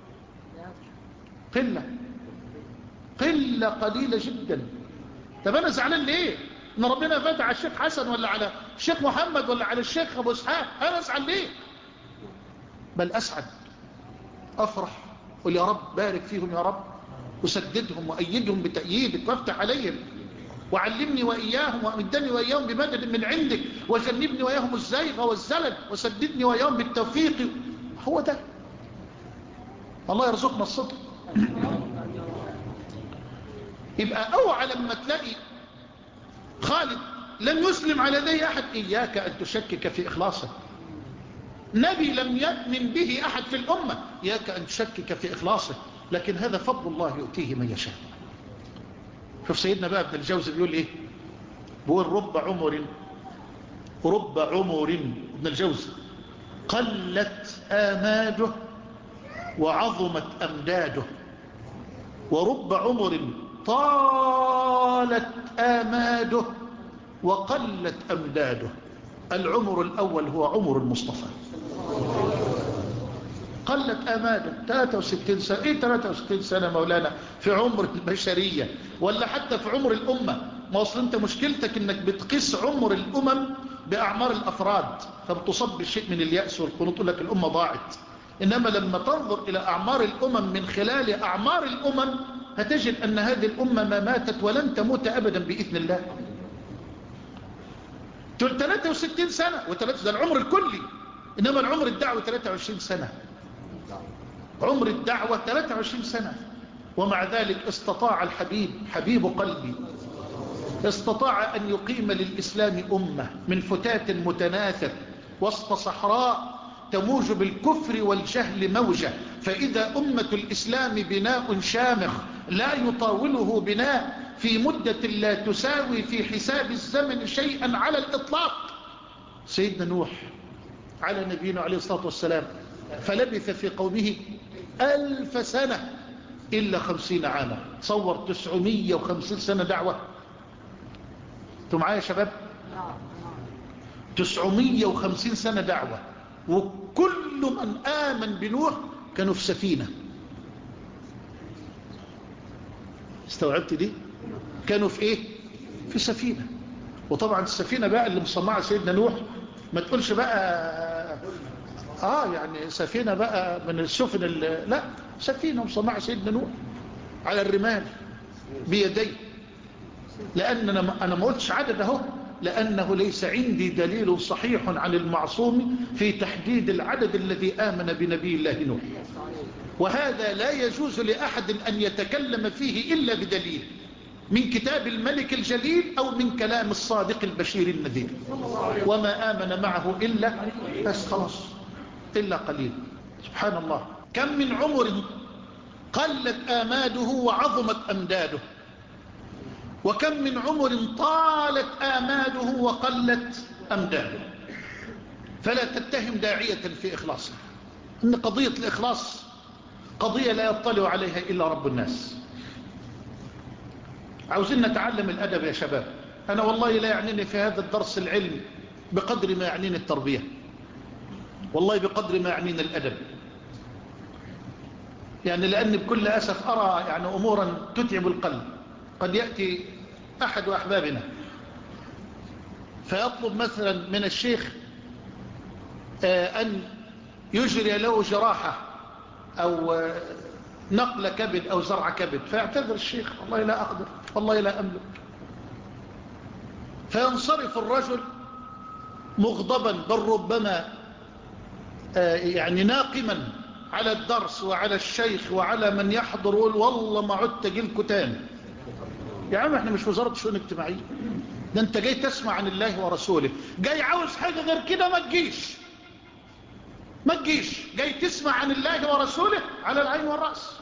قلة قلة قليلة جدا. طب أنا زعلان ليه؟ إن ربنا فتح على الشيخ حسن ولا على الشيخ محمد ولا على الشيخ أبو إسحاق، أنا أزعل ليه؟ بل أسعد، أفرح، قل يا رب بارك فيهم يا رب، وسددهم وأيدهم بتأييدك وافتح عليهم، وعلمني وإياهم وأمدني وإياهم بمدد من عندك، وجنبني وإياهم الزيغ والزلل، وسددني وإياهم بالتوفيق. هو ده. الله يرزقنا الصدق. يبقى أوعى لما تلاقي خالد لم يسلم على يدي أحد إياك أن تشكك في إخلاصه. نبي لم يؤمن به أحد في الأمة إياك أن تشكك في إخلاصه، لكن هذا فضل الله يؤتيه من يشاء. شوف سيدنا بقى ابن الجوزي بيقول إيه؟ بيقول رب عمر رب عمر ابن الجوزي قلت آماده وعظمت أمداده، ورب عمر طالت آماده وقلت أمداده. العمر الأول هو عمر المصطفى. قلت آماده ثلاثة وستين سنة. إيه ثلاثة وستين سنة مولانا في عمر البشرية ولا حتى في عمر الأمة؟ ما أصل أنت مشكلتك أنك بتقيس عمر الأمم بأعمار الأفراد، فبتصب بالشيء من اليأس والقنوط، لك الأمة ضاعت. إنما لما تنظر إلى أعمار الأمم من خلال أعمار الأمم هتجد أن هذه الأمة ما ماتت ولن تموت أبدا بإذن الله. ثلاثة وستين سنة، وثلاثة ده العمر الكلي، إنما العمر الدعوة ثلاثة وعشرين سنة. عمر الدعوة ثلاثة وعشرين سنة، ومع ذلك استطاع الحبيب حبيب قلبي استطاع أن يقيم للإسلام أمة من فتات متناثر وسط صحراء تموج بالكفر والجهل موجة. فإذا أمة الإسلام بناء شامخ لا يطاوله بناء في مدة لا تساوي في حساب الزمن شيئا على الإطلاق سيدنا نوح على نبينا عليه الصلاة والسلام، فلبث في قومه ألف سنة إلا خمسين عاما. تصور تسعمية وخمسين سنة دعوة. انتوا معايا يا شباب؟ تسعمية وخمسين سنة دعوة، وكل من آمن بنوح كانوا في سفينة. استوعبت دي؟ كانوا في ايه؟ في سفينة. وطبعا السفينة بقى اللي مصنعة سيدنا نوح ما تقولش بقى اه يعني سفينة بقى من السفن، لا، سفينة مصنعة سيدنا نوح على الرمال بيديه. لأن أنا, أنا ما قلتش عدد اهو، لأنه ليس عندي دليل صحيح عن المعصوم في تحديد العدد الذي آمن بنبي الله نوح، وهذا لا يجوز لأحد أن يتكلم فيه إلا بدليل من كتاب الملك الجليل أو من كلام الصادق البشير النذير. وما آمن معه إلا بس خلاص إلا قليل. سبحان الله، كم من عمر قلت آماده وعظمت أمداده، وكم من عمر طالت آماده وقلت أمداده. فلا تتهم داعية في إخلاصه، إن قضية الإخلاص قضية لا يطلع عليها إلا رب الناس. عاوزين نتعلم الأدب يا شباب. أنا والله لا يعنيني في هذا الدرس العلم بقدر ما يعنيني التربية، والله بقدر ما يعنيني الأدب. يعني لأني بكل أسف أرى يعني أمورا تتعب القلب. قد يأتي أحد أحبابنا فيطلب مثلا من الشيخ أن يجري له جراحة أو نقل كبد أو زرع كبد، فيعتذر الشيخ والله لا أقدر، والله لا أملك. فينصرف الرجل مغضبا بل ربما يعني ناقما على الدرس وعلى الشيخ وعلى من يحضر، يقول والله ما عدت جيلكوا تاني. يا عم احنا مش وزارة شؤون اجتماعية، ده انت جاي تسمع عن الله ورسوله، جاي عاوز حاجة غير كده ما تجيش ما تجيش جاي تسمع عن الله ورسوله على العين والرأس.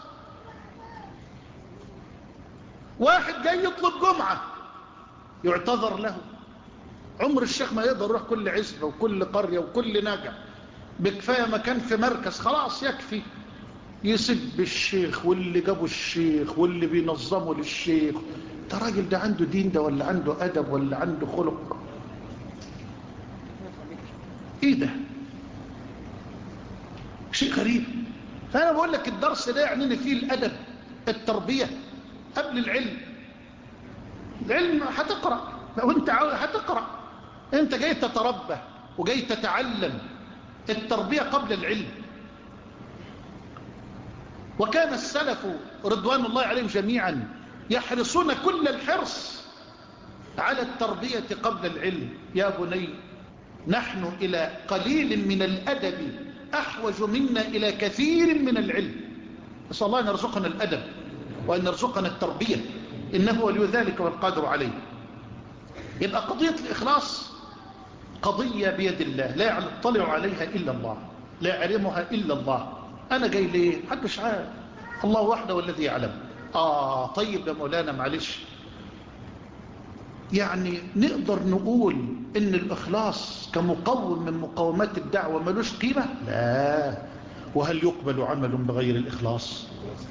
واحد جاي يطلب جمعة يعتذر له. عمر الشيخ ما يقدر يروح كل عزبة وكل قرية وكل نجع، بكفاية مكان في مركز خلاص يكفي. يسب الشيخ واللي جابوا الشيخ واللي بينظموا للشيخ. ده راجل ده عنده دين ده ولا عنده أدب ولا عنده خلق؟ ايه ده؟ شيء غريب. فأنا بقول لك الدرس ده يعنيني فيه الأدب، التربية قبل العلم. العلم هتقرأ لو انت عاوز هتقرأ، انت جاي تتربى وجاي تتعلم. التربية قبل العلم. وكان السلف رضوان الله عليهم جميعا يحرصون كل الحرص على التربية قبل العلم. يا بني نحن إلى قليل من الأدب أحوج منا إلى كثير من العلم. نسأل الله أن يرزقنا الأدب وأن يرزقنا التربية، إنه ولي ذلك والقادر عليه. يبقى قضية الإخلاص قضية بيد الله، لا يطلع عليها إلا الله، لا يعلمها إلا الله. أنا جاي ليه؟ محدش عارف، الله وحده والذي يعلم. آه طيب يا مولانا معلش، يعني نقدر نقول إن الإخلاص كمقوم من مقومات الدعوة ملوش قيمة؟ لا. وهل يقبل عمل بغير الإخلاص؟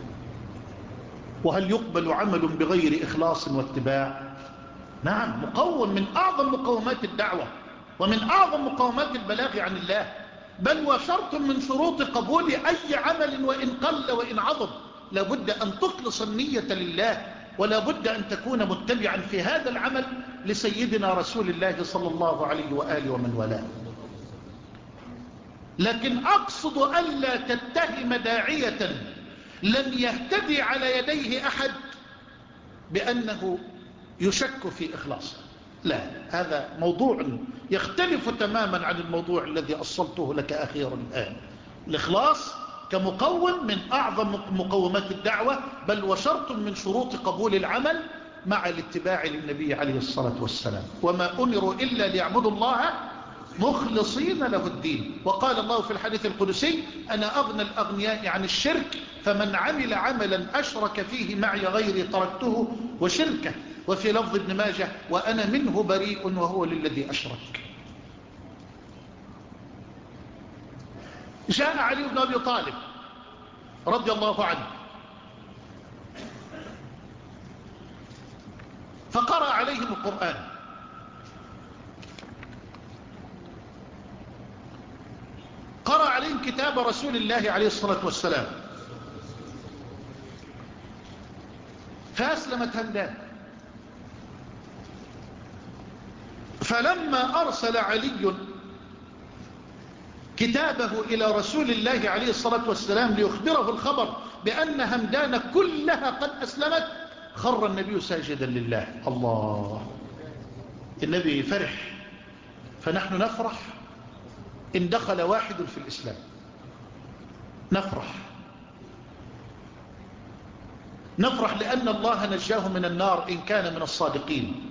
وهل يقبل عمل بغير إخلاص واتباع؟ نعم، مقوم من أعظم مقومات الدعوة ومن أعظم مقومات البلاغ عن الله، بل وشرط من شروط قبول أي عمل وإن قل وإن عظم. لابد أن تخلص النية لله، ولا بد أن تكون متبعا في هذا العمل لسيدنا رسول الله صلى الله عليه وآله ومن والاه. لكن أقصد ألا تتهم داعية لن يهتدي على يديه أحد بأنه يشك في إخلاصه. لا، هذا موضوع يختلف تماما عن الموضوع الذي أصلته لك أخيرا الآن. الإخلاص كمقوم من أعظم مقومات الدعوة، بل وشرط من شروط قبول العمل مع الاتباع للنبي عليه الصلاة والسلام. وما أمروا إلا ليعبدوا الله مخلصين له الدين. وقال الله في الحديث القدسي: أنا أغنى الأغنياء عن الشرك، فمن عمل عملا أشرك فيه معي غيري تركته وشركه. وفي لفظ ابن ماجه: وأنا منه بريء وهو للذي أشرك. جاء علي بن أبي طالب رضي الله عنه فقرأ عليهم القرآن، قرأ عليهم كتاب رسول الله عليه الصلاة والسلام، فأسلمت همدان. فلما أرسل علي كتابه إلى رسول الله عليه الصلاة والسلام ليخبره الخبر بأن همدان كلها قد أسلمت، خر النبي ساجدا لله. الله، النبي فرح، فنحن نفرح إن دخل واحد في الإسلام، نفرح نفرح لأن الله نجاه من النار إن كان من الصادقين،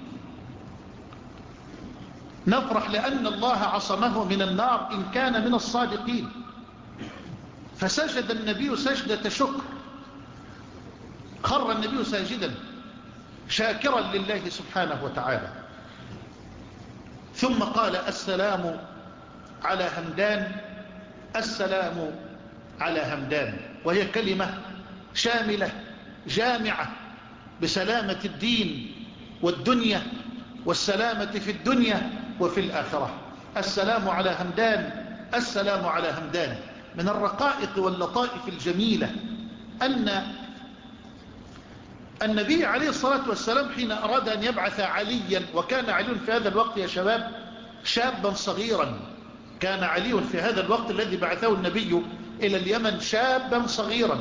نفرح لأن الله عصمه من النار إن كان من الصادقين. فسجد النبي سجدة شكر، خر النبي ساجدا شاكرا لله سبحانه وتعالى. ثم قال: السلام على همدان، السلام على همدان. وهي كلمة شاملة جامعة بسلامة الدين والدنيا والسلامة في الدنيا وفي الآخرة. السلام على همدان، السلام على همدان. من الرقائق واللطائف الجميلة أن النبي عليه الصلاة والسلام حين أراد أن يبعث عليا، وكان علي في هذا الوقت يا شباب شابا صغيرا، كان علي في هذا الوقت الذي بعثه النبي إلى اليمن شابا صغيرا،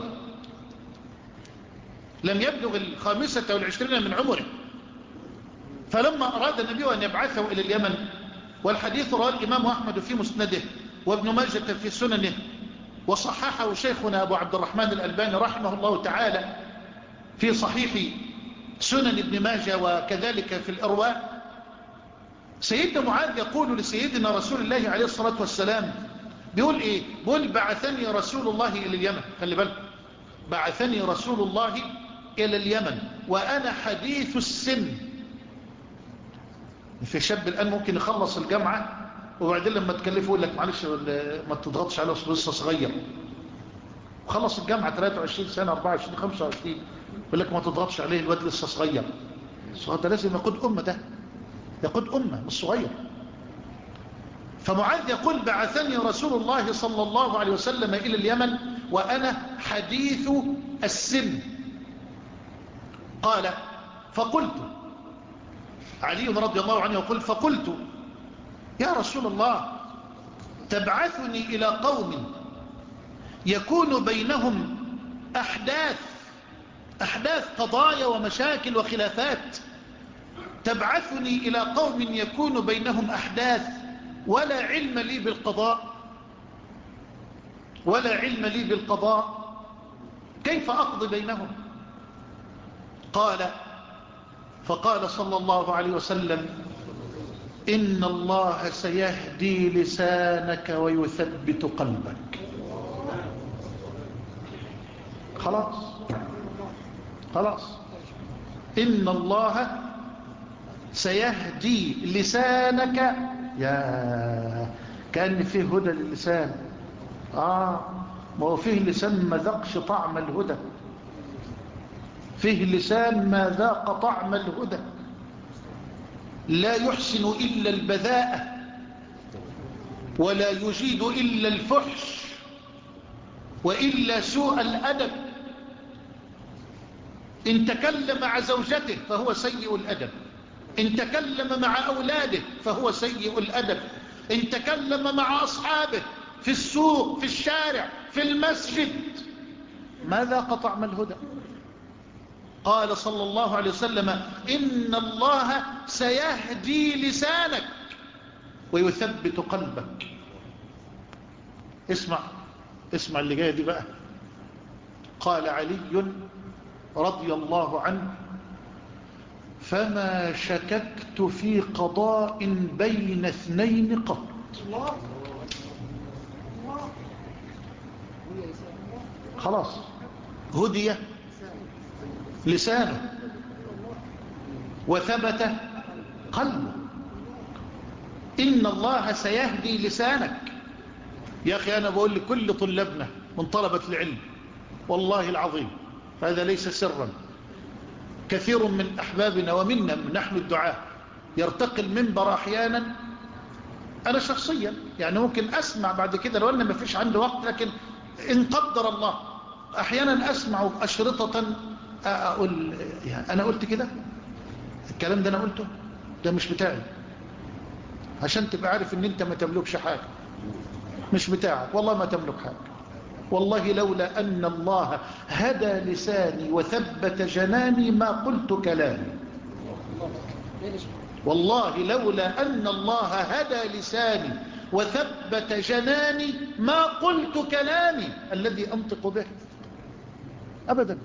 لم يبلغ الخامسة والعشرين من عمره. فلما أراد النبي أن يبعثه إلى اليمن، والحديث رواه الإمام أحمد في مسنده وابن ماجة في سننه، وصححه شيخنا أبو عبد الرحمن الألباني رحمه الله تعالى في صحيح سنن ابن ماجة وكذلك في الإرواء. سيدنا معاذ يقول لسيدنا رسول الله عليه الصلاة والسلام، بيقول إيه؟ بيقول: بعثني رسول الله إلى اليمن. خلي بالك، بعثني رسول الله إلى اليمن وأنا حديث السن. في شاب الآن ممكن يخلص الجامعة وبعدين لما تكلفه يقول لك: معلش ما تضغطش عليه، لسه صغير. وخلص الجامعة ثلاثة وعشرين سنة، أربعة وعشرين، خمسة وعشرين، يقول لك ما تضغطش عليه، الواد لسه صغير. ده لازم يقود أمة، ده يقود أمة مش صغير. فمعاذ يقول: بعثني رسول الله صلى الله عليه وسلم إلى اليمن وأنا حديث السن. قال: فقلت، علي رضي الله عنه يقول: فقلت يا رسول الله، تبعثني إلى قوم يكون بينهم أحداث أحداث قضايا ومشاكل وخلافات، تبعثني إلى قوم يكون بينهم أحداث ولا علم لي بالقضاء ولا علم لي بالقضاء كيف أقضي بينهم؟ قال فقال صلى الله عليه وسلم: إن الله سيهدي لسانك ويثبت قلبك. خلاص خلاص إن الله سيهدي لسانك. يا كان فيه هدى للسان. آه ما هو فيه لسان ما ذاقش طعم الهدى، فيه لسان ما ذاق طعم الهدى، لا يحسن إلا البذاءة ولا يجيد إلا الفحش وإلا سوء الأدب. إن تكلم مع زوجته فهو سيء الأدب، إن تكلم مع أولاده فهو سيء الأدب، إن تكلم مع أصحابه في السوق، في الشارع، في المسجد، ماذا قطع ما الهدى؟ قال صلى الله عليه وسلم إن الله سيهدي لسانك ويثبت قلبك. اسمع اسمع اللي جاي دي بقى. قال علي رضي الله عنه فما شككت في قضاء بين اثنين قط. خلاص هدي لسانه وثبت قلبه. إن الله سيهدي لسانك. يا أخي أنا بقول لكل طلابنا من طلبة العلم والله العظيم هذا ليس سرا، كثير من أحبابنا ومنا نحن الدعاة يرتقي المنبر أحيانا. أنا شخصيا يعني ممكن أسمع بعد كده لو أنا ما فيش عندي وقت، لكن إن قدر الله أحيانا أسمع أشرطة أقول يعني أنا قلت كده، الكلام ده أنا قلته، ده مش بتاعي، عشان تبقى عارف إن أنت ما تملكش حاجة، مش بتاعك والله ما تملك حاجة. والله لولا أن الله هدى لساني وثبت جناني ما قلت كلامي. والله لولا أن الله هدى لساني وثبت جناني ما قلت كلامي الذي أنطق به أبدا.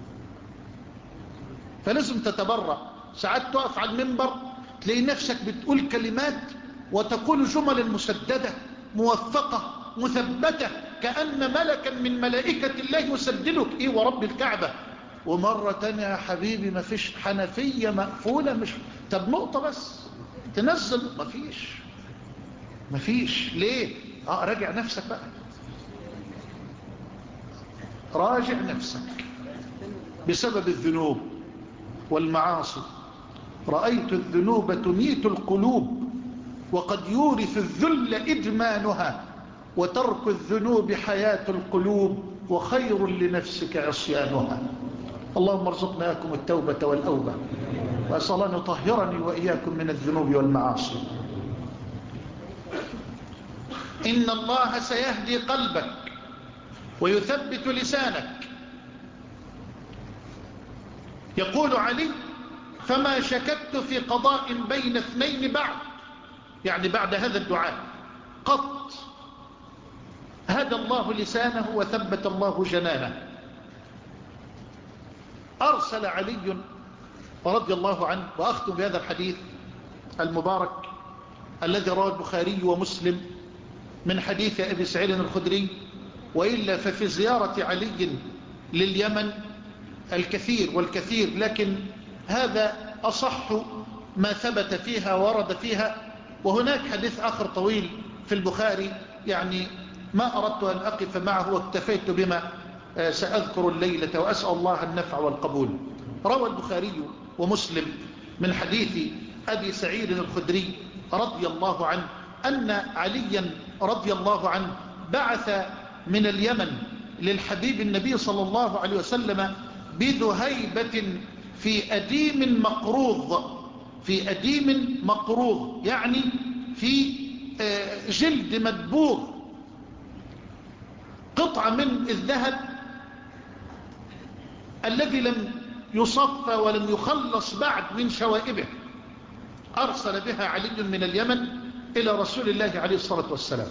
فلازم تتبرأ. ساعات تقف على المنبر تلاقي نفسك بتقول كلمات وتقول جمل مسددة موفقة مثبتة كأن ملكا من ملائكة الله يسدلك. إيه ورب الكعبة. ومرة تانية يا حبيبي ما فيش حنفية مقفولة، مش طب نقطة بس تنزل، ما فيش ما فيش ليه؟ اه راجع نفسك بقى، راجع نفسك بسبب الذنوب والمعاصي. رأيت الذنوب تميت القلوب وقد يورث الذل إدمانها، وترك الذنوب حياة القلوب وخير لنفسك عصيانها. اللهم ارزقنا إياكم التوبة والأوبة، وأسأل أن يطهرني وإياكم من الذنوب والمعاصي. إن الله سيهدي قلبك ويثبت لسانك. يقول علي فما شككت في قضاء بين اثنين بعد، يعني بعد هذا الدعاء قط هدى الله لسانه وثبت الله جنانه. أرسل علي رضي الله عنه، وأختم بهذا الحديث المبارك الذي رواه البخاري ومسلم من حديث أبي سعيد الخدري، وإلا ففي زيارة علي لليمن الكثير والكثير، لكن هذا أصح ما ثبت فيها ورد فيها. وهناك حديث آخر طويل في البخاري يعني ما أردت أن أقف معه واكتفيت بما سأذكر الليلة، وأسأل الله النفع والقبول. روى البخاري ومسلم من حديث أبي سعيد الخدري رضي الله عنه أن عليا رضي الله عنه بعث من اليمن للحبيب النبي صلى الله عليه وسلم بذهيبة في أديم مقروض، في أديم مقروض يعني في جلد مدبوغ، قطعة من الذهب الذي لم يصفى ولم يخلص بعد من شوائبه. أرسل بها علي من اليمن إلى رسول الله عليه الصلاة والسلام.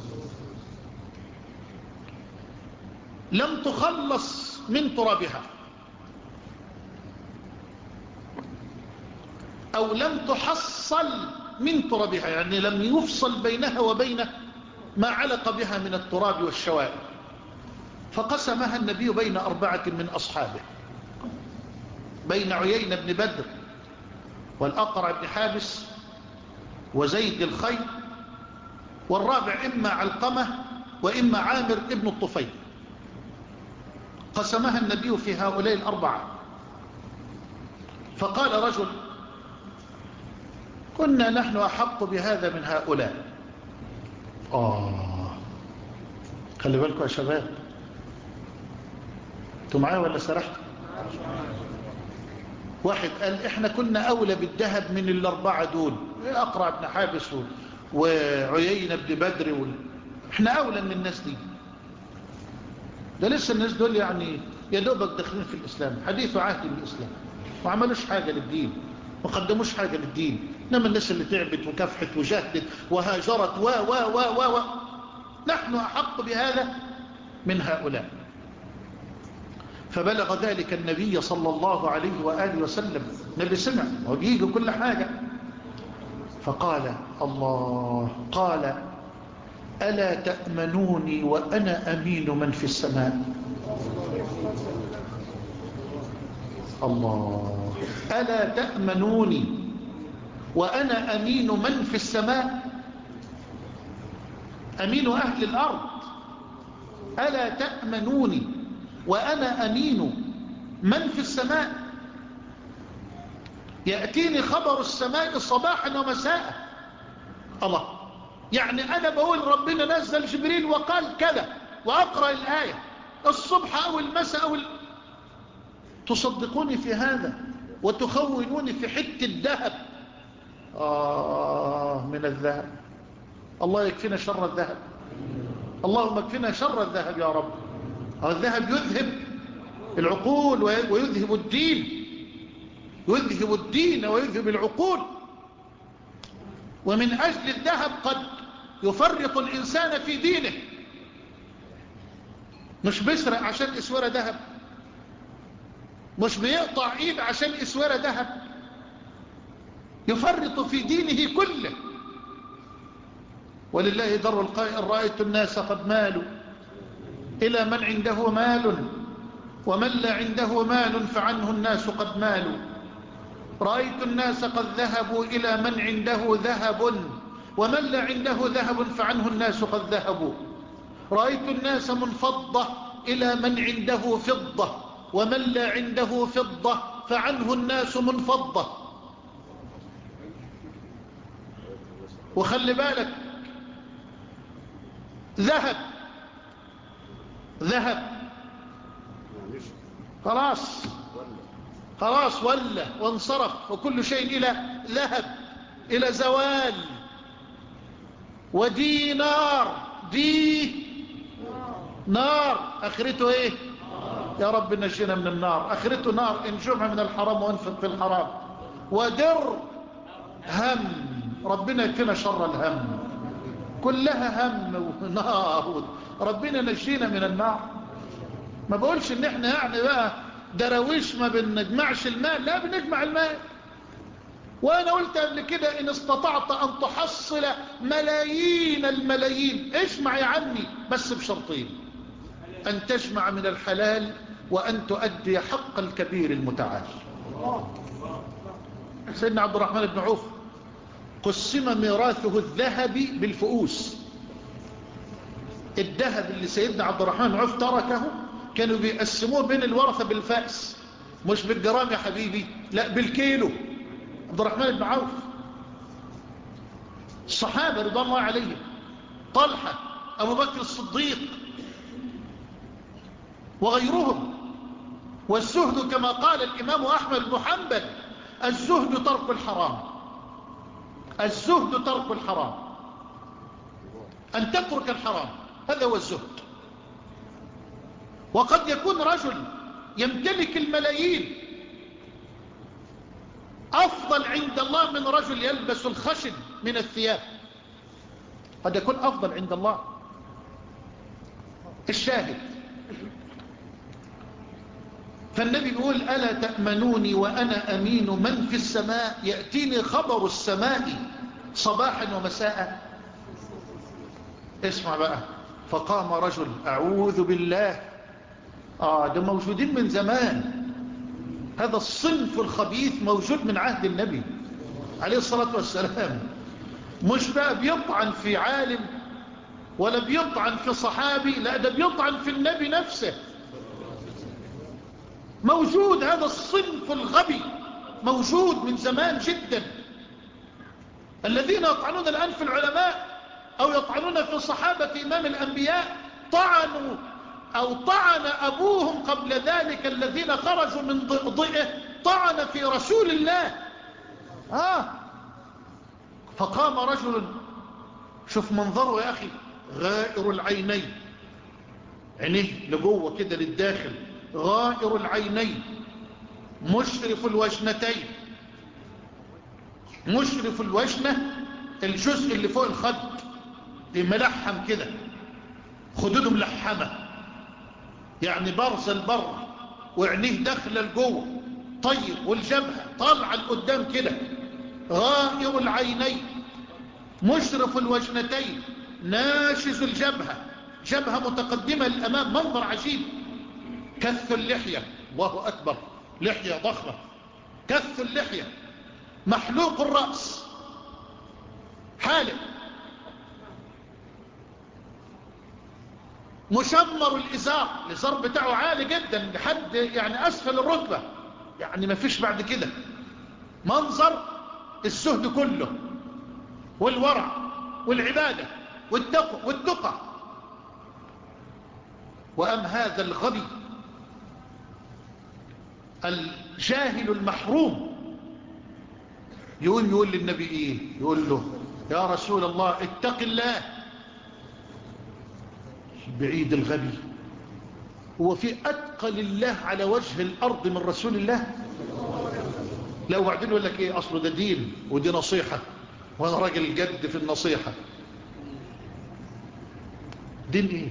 لم تخلص من ترابها أو لم تحصل من ترابها، يعني لم يفصل بينها وبين ما علق بها من التراب والشوائب. فقسمها النبي بين أربعة من أصحابه، بين عيين بن بدر والأقرع بن حابس وزيد الخير، والرابع إما علقمة وإما عامر ابن الطفيل. قسمها النبي في هؤلاء الأربعة. فقال رجل كنا نحن أحق بهذا من هؤلاء. آه خلي بالكم يا شباب، انتوا معايا ولا سرحتوا؟ واحد قال احنا كنا أولى بالذهب من الأربعة دول، أقرع بن حابس وعيين بن بدر وال... احنا أولى من الناس دي. ده لسه الناس دول يعني يا دوبك داخلين في الإسلام، حديث عهد بالإسلام، ما عملوش حاجة للدين، ما قدموش حاجة للدين. إنما الناس اللي تعبت وكفحت وجهدت وهاجرت و و و و و نحن أحق بهذا من هؤلاء. فبلغ ذلك النبي صلى الله عليه وآله وسلم، النبي سمع وبيجي كل حاجة، فقال الله قال ألا تأمنوني وأنا أمين من في السماء. الله، ألا تأمنوني وأنا أمين من في السماء، أمين أهل الأرض. ألا تأمنوني وأنا أمين من في السماء، يأتيني خبر السماء صباحا ومساء. الله، يعني أنا بقول ربنا نزل جبريل وقال كذا وأقرأ الآية الصبح أو المساء أو ال... تصدقوني في هذا وتخونوني في حتة الذهب. آه من الذهب، الله يكفينا شر الذهب، اللهم اكفينا شر الذهب يا رب. الذهب يذهب العقول ويذهب الدين، يذهب الدين ويذهب العقول. ومن أجل الذهب قد يفرط الإنسان في دينه، مش بيسرق عشان إسورة ذهب، مش بيقطع إيد عشان إسورة ذهب، يفرط في دينه كله. ولله در القائل رأيت الناس قد مالوا إلى من عنده مال ومن لا عنده مال فعنه الناس قد مالوا. رأيت الناس قد ذهبوا إلى من عنده ذهب ومن لا عنده ذهب فعنه الناس قد ذهبوا. رأيت الناس من فضة إلى من عنده فضة ومن لا عنده فضة فعنه الناس من فضة. وخلي بالك، ذهب ذهب خلاص خلاص ولا وانصرف، وكل شيء إلى ذهب، إلى زوال. ودينار، دي نار، آخرته إيه؟ يا رب نجينا من النار، آخرته نار إن جمع من الحرام وانفق في الحرام. ودر هم، ربنا يكفينا شر الهم، كلها هم ونار، ربنا نجينا من النار. ما بقولش ان احنا يعني بقى درويش ما بنجمعش المال، لا بنجمع المال. وانا قلت قبل كده ان استطعت ان تحصل ملايين الملايين اجمع يا عمي، بس بشرطين: ان تجمع من الحلال وان تؤدي حق الكبير المتعال. سيدنا عبد الرحمن بن عوف قسم ميراثه الذهبي بالفؤوس. الذهب اللي سيدنا عبد الرحمن بن عوف تركه كانوا بيقسموه بين الورثة بالفأس، مش بالجرام يا حبيبي، لا بالكيلو. عبد الرحمن بن عوف، الصحابة رضوان الله عليهم، طلحة، أبو بكر الصديق وغيرهم. والزهد كما قال الإمام أحمد بن حنبل: الزهد ترك الحرام، الزهد ترك الحرام، أن تترك الحرام، هذا هو الزهد. وقد يكون رجل يمتلك الملايين أفضل عند الله من رجل يلبس الخشن من الثياب، قد يكون أفضل عند الله. الشاهد، فالنبي يقول: ألا تأمنوني وأنا أمين من في السماء، يأتيني خبر السماء صباحا ومساء. اسمع بقى، فقام رجل، أعوذ بالله، آه ده موجودين من زمان، هذا الصنف الخبيث موجود من عهد النبي عليه الصلاة والسلام. مش بقى بيطعن في عالم ولا بيطعن في صحابي، لا ده بيطعن في النبي نفسه. موجود هذا الصنف الغبي، موجود من زمان جدا. الذين يطعنون الآن في العلماء أو يطعنون في صحابة إمام الأنبياء طعنوا أو طعن أبوهم قبل ذلك الذين خرجوا من ضئضئه، طعن في رسول الله. آه فقام رجل، شوف منظره يا أخي، غائر العينين، عينيه لجوه كده للداخل، غائر العينين، مشرف الوجنتين. مشرف الوجنة الجزء اللي فوق الخد ملحم كده، خدوده ملحمة، يعني برز البر وعينيه داخله لجوه. طيب والجبهة طالعه لقدام كده، غائر العينين، مشرف الوجنتين، ناشز الجبهة، جبهة متقدمة للأمام، منظر عجيب. كث اللحية، الله أكبر، لحية ضخمة، كث اللحية، محلوق الرأس، حالق، مشمر الإزار، الإزار بتاعه عالي جدا لحد يعني أسفل الركبة، يعني ما فيش بعد كده. منظر الزهد كله والورع والعبادة والتقى والتقى. وأم هذا الغبي الجاهل المحروم يقول يقول للنبي ايه؟ يقول له يا رسول الله اتق الله. بعيد الغبي، هو في اتقى لله على وجه الارض من رسول الله؟ لو بعدين يقول لك ايه؟ اصله ده دين ودي نصيحة وانا راجل جد في النصيحة. دين ايه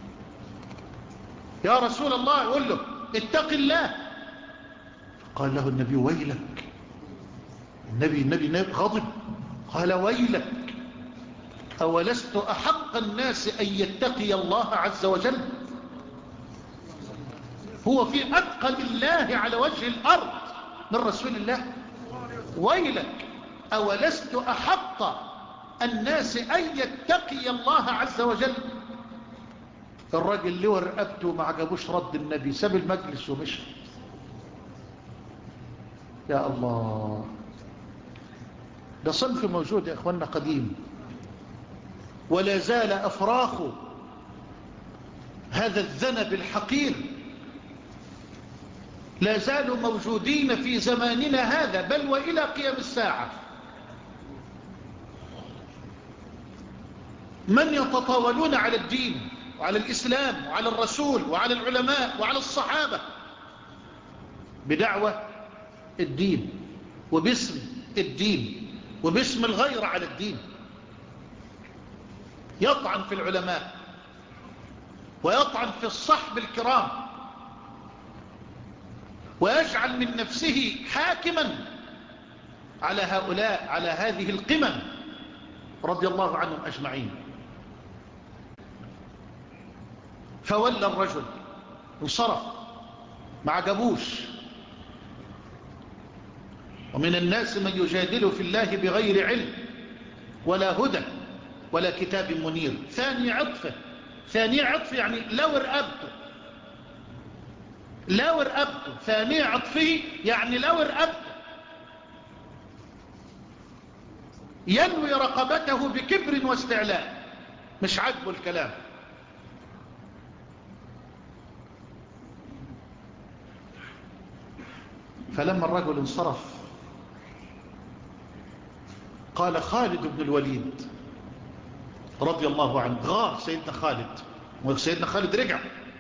يا رسول الله؟ يقول له اتق الله. قال له النبي ويلك. النبي النبي غضب، قال ويلك، أولست أحق الناس أن يتقي الله عز وجل؟ هو في أتقى لله على وجه الأرض من رسول الله؟ ويلك، أولست أحق الناس أن يتقي الله عز وجل؟ الراجل لو رقبته ما عجبوش رد النبي، ساب المجلس ومشي. يا الله، ده صنف موجود يا أخوانا قديم، ولا زال أفراخ هذا الذنب الحقير لا زالوا موجودين في زماننا هذا، بل وإلى قيام الساعة. من يتطاولون على الدين وعلى الإسلام وعلى الرسول وعلى العلماء وعلى الصحابة بدعوة الدين وباسم الدين وباسم الغير على الدين، يطعن في العلماء ويطعن في الصحب الكرام ويجعل من نفسه حاكما على هؤلاء، على هذه القمم رضي الله عنهم أجمعين. فولى الرجل انصرف، ما عجبوش. ومن الناس من يجادل في الله بغير علم ولا هدى ولا كتاب منير. ثاني عطفه، ثاني عطفه يعني لو رقبته، لو رقبته، ثاني عطفه يعني لو رقبته، ينوي رقبته بكبر واستعلاء، مش عاجبه الكلام. فلما الرجل انصرف قال خالد بن الوليد رضي الله عنه، غار سيدنا خالد، وسيدنا خالد رجع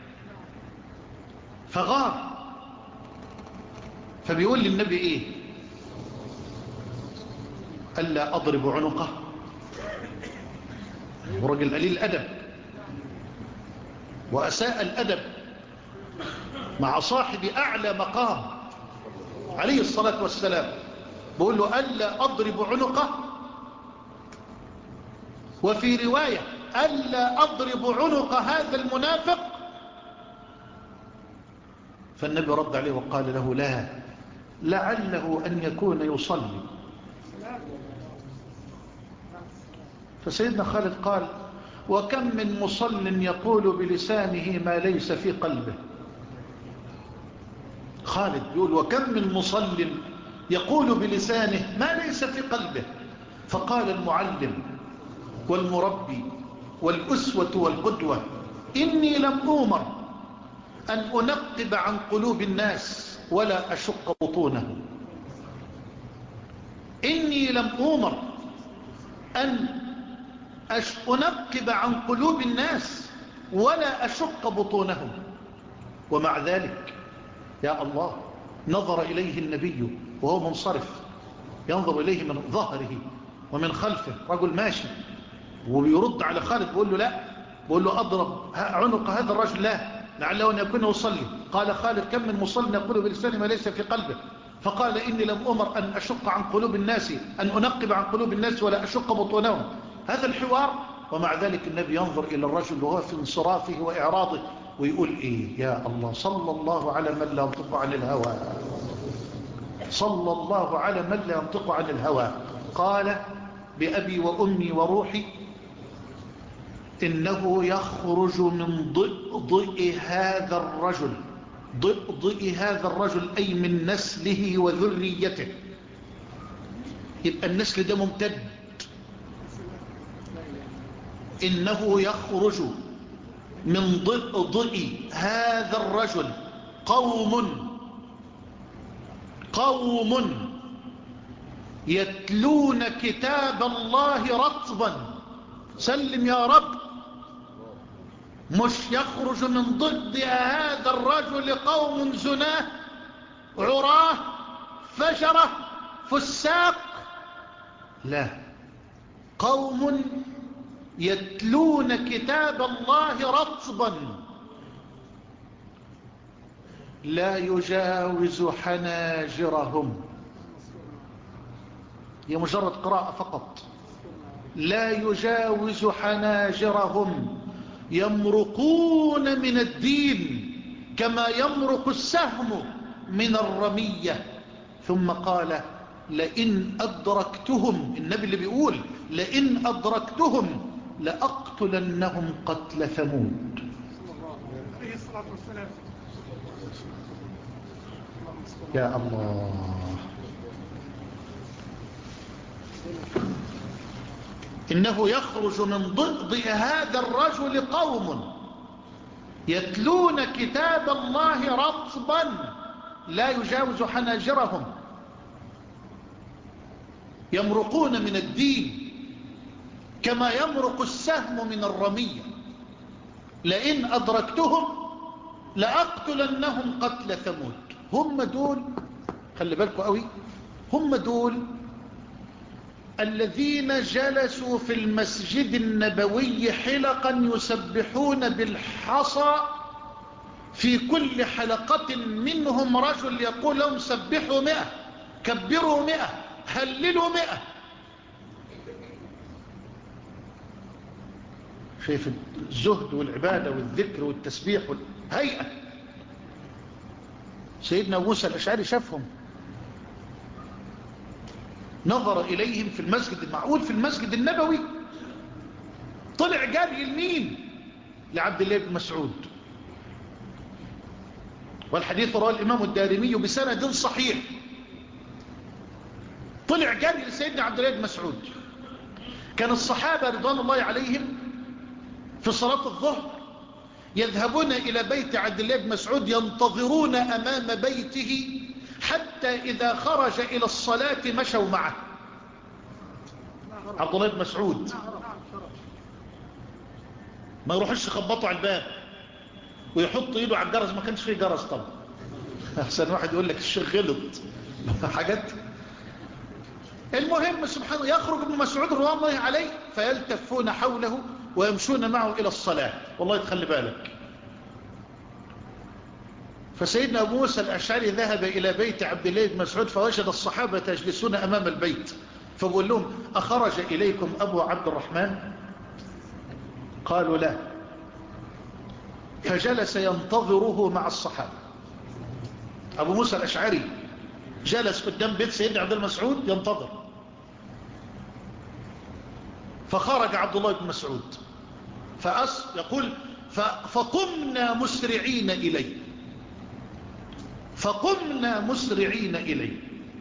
فغار، فبيقول للنبي ايه؟ ألا أضرب عنقه؟ ورجل قليل الأدب وأساء الأدب مع صاحب أعلى مقام عليه الصلاة والسلام، بيقول له ألا أضرب عنقه. وفي رواية ألا أضرب عنق هذا المنافق. فالنبي رد عليه وقال له لا، لعله أن يكون يصلي. فسيدنا خالد قال وكم من مصل يقول بلسانه ما ليس في قلبه. خالد يقول وكم من مصل يقول بلسانه ما ليس في قلبه. فقال المعلم والمربي والأسوة والقدوة إني لم أؤمر أن أنقب عن قلوب الناس ولا أشق بطونهم. إني لم أؤمر أن أنقب عن قلوب الناس ولا أشق بطونهم. ومع ذلك يا الله نظر إليه النبي وهو منصرف، ينظر إليه من ظهره ومن خلفه، رجل ماشي وبيرد على خالد بيقول له لا، بيقول له أضرب عنق هذا الرجل، لا لعله أن يكون يصلي. قال خالد كم من مصلي يقول بلسانه ما ليس في قلبه. فقال إني لم أمر أن أشق عن قلوب الناس، أن أنقب عن قلوب الناس ولا أشق بطونهم. هذا الحوار. ومع ذلك النبي ينظر إلى الرجل وهو في انصرافه وإعراضه ويقول إيه يا الله، صلى الله على من لا ينطق عن الهوى، صلى الله على من لا ينطق عن الهوى. قال بأبي وأمي وروحي إنه يخرج من ضئضئ هذا الرجل، ضئضئ هذا الرجل أي من نسله وذريته. يبقى النسل ده ممتد. إنه يخرج من ضئضئ هذا الرجل قوم قوم يتلون كتاب الله رطبا. سلم يا رب. مش يخرج من ضد هذا الرجل قوم زناه عراه فجره فساق، لا، قوم يتلون كتاب الله رطبا لا يجاوز حناجرهم. هي مجرد قراءة فقط. لا يجاوز حناجرهم، يمرقون من الدين كما يمرق السهم من الرمية. ثم قال لئن أدركتهم، النبي اللي بيقول لئن أدركتهم لأقتلنهم قتل ثمود. يا الله. إنه يخرج من ضئضئ هذا الرجل قوم يتلون كتاب الله رطبا لا يجاوز حناجرهم، يمرقون من الدين كما يمرق السهم من الرمية. لئن أدركتهم لأقتلنهم قتل ثمود. هم دول، خلي بالكم قوي، هم دول الذين جلسوا في المسجد النبوي حلقا يسبحون بالحصى، في كل حلقة منهم رجل يقول لهم سبحوا مئة، كبروا مئة، هللوا مئة. شايف الزهد والعبادة والذكر والتسبيح والهيئة. سيدنا موسى الأشعري شافهم، نظر إليهم في المسجد المعقول في المسجد النبوي، طلع جاري لمين؟ لعبد الله بن مسعود، والحديث رواه الإمام الدارمي بسند صحيح. طلع جاري لسيدنا عبد الله بن مسعود. كان الصحابة رضوان الله عليهم في صلاة الظهر يذهبون إلى بيت عبد الله بن مسعود، ينتظرون أمام بيته حتى إذا خرج إلى الصلاة مشوا معه. عبد الله بن مسعود ما يروحش يخبطوا على الباب ويحط ايده على الجرس، ما كانش فيه جرس طبعا، احسن واحد يقول لك الشيخ غلط حاجات. المهم سبحان الله، يخرج ابن مسعود رضي الله عليه فيلتفون حوله ويمشون معه إلى الصلاة. والله تخلي بالك. فسيدنا أبو موسى الأشعري ذهب إلى بيت عبد الله بن مسعود فوجد الصحابة يجلسون أمام البيت، فقال لهم أخرج إليكم أبو عبد الرحمن؟ قالوا لا. فجلس ينتظره مع الصحابة. أبو موسى الأشعري جلس قدام بيت سيدنا عبد الله مسعود ينتظر. فخرج عبد الله بن مسعود فأس يقول فقمنا مسرعين إليه، فقمنا مسرعين إليه.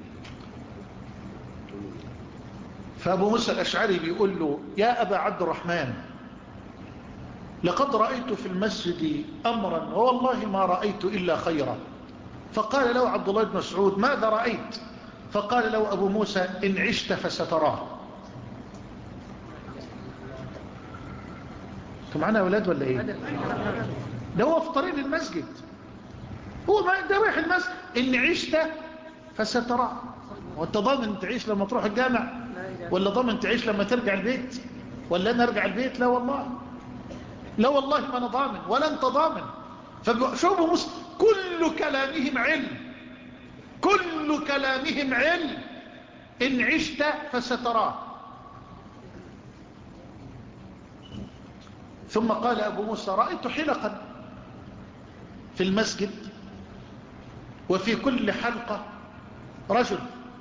فأبو موسى الأشعري بيقول له يا أبا عبد الرحمن، لقد رأيت في المسجد أمرا والله ما رأيت إلا خيرا. فقال له عبد الله بن مسعود ماذا رأيت؟ فقال له أبو موسى إن عشت فستراه. انتوا معانا يا اولاد ولا ايه؟ ده هو في طريق المسجد، هو ما ده رايح المسجد. ان عشت فسترى. وانت ضامن تعيش لما تروح الجامع؟ ولا ضامن تعيش لما ترجع البيت؟ ولا انا ارجع البيت؟ لا والله، لا والله ما انا ضامن ولا انت ضامن. فشوفوا كل كلامهم علم، كل كلامهم علم. ان عشت فستراه. ثم قال ابو موسى: رأيت حلقا في المسجد، وفي كل حلقة رجل،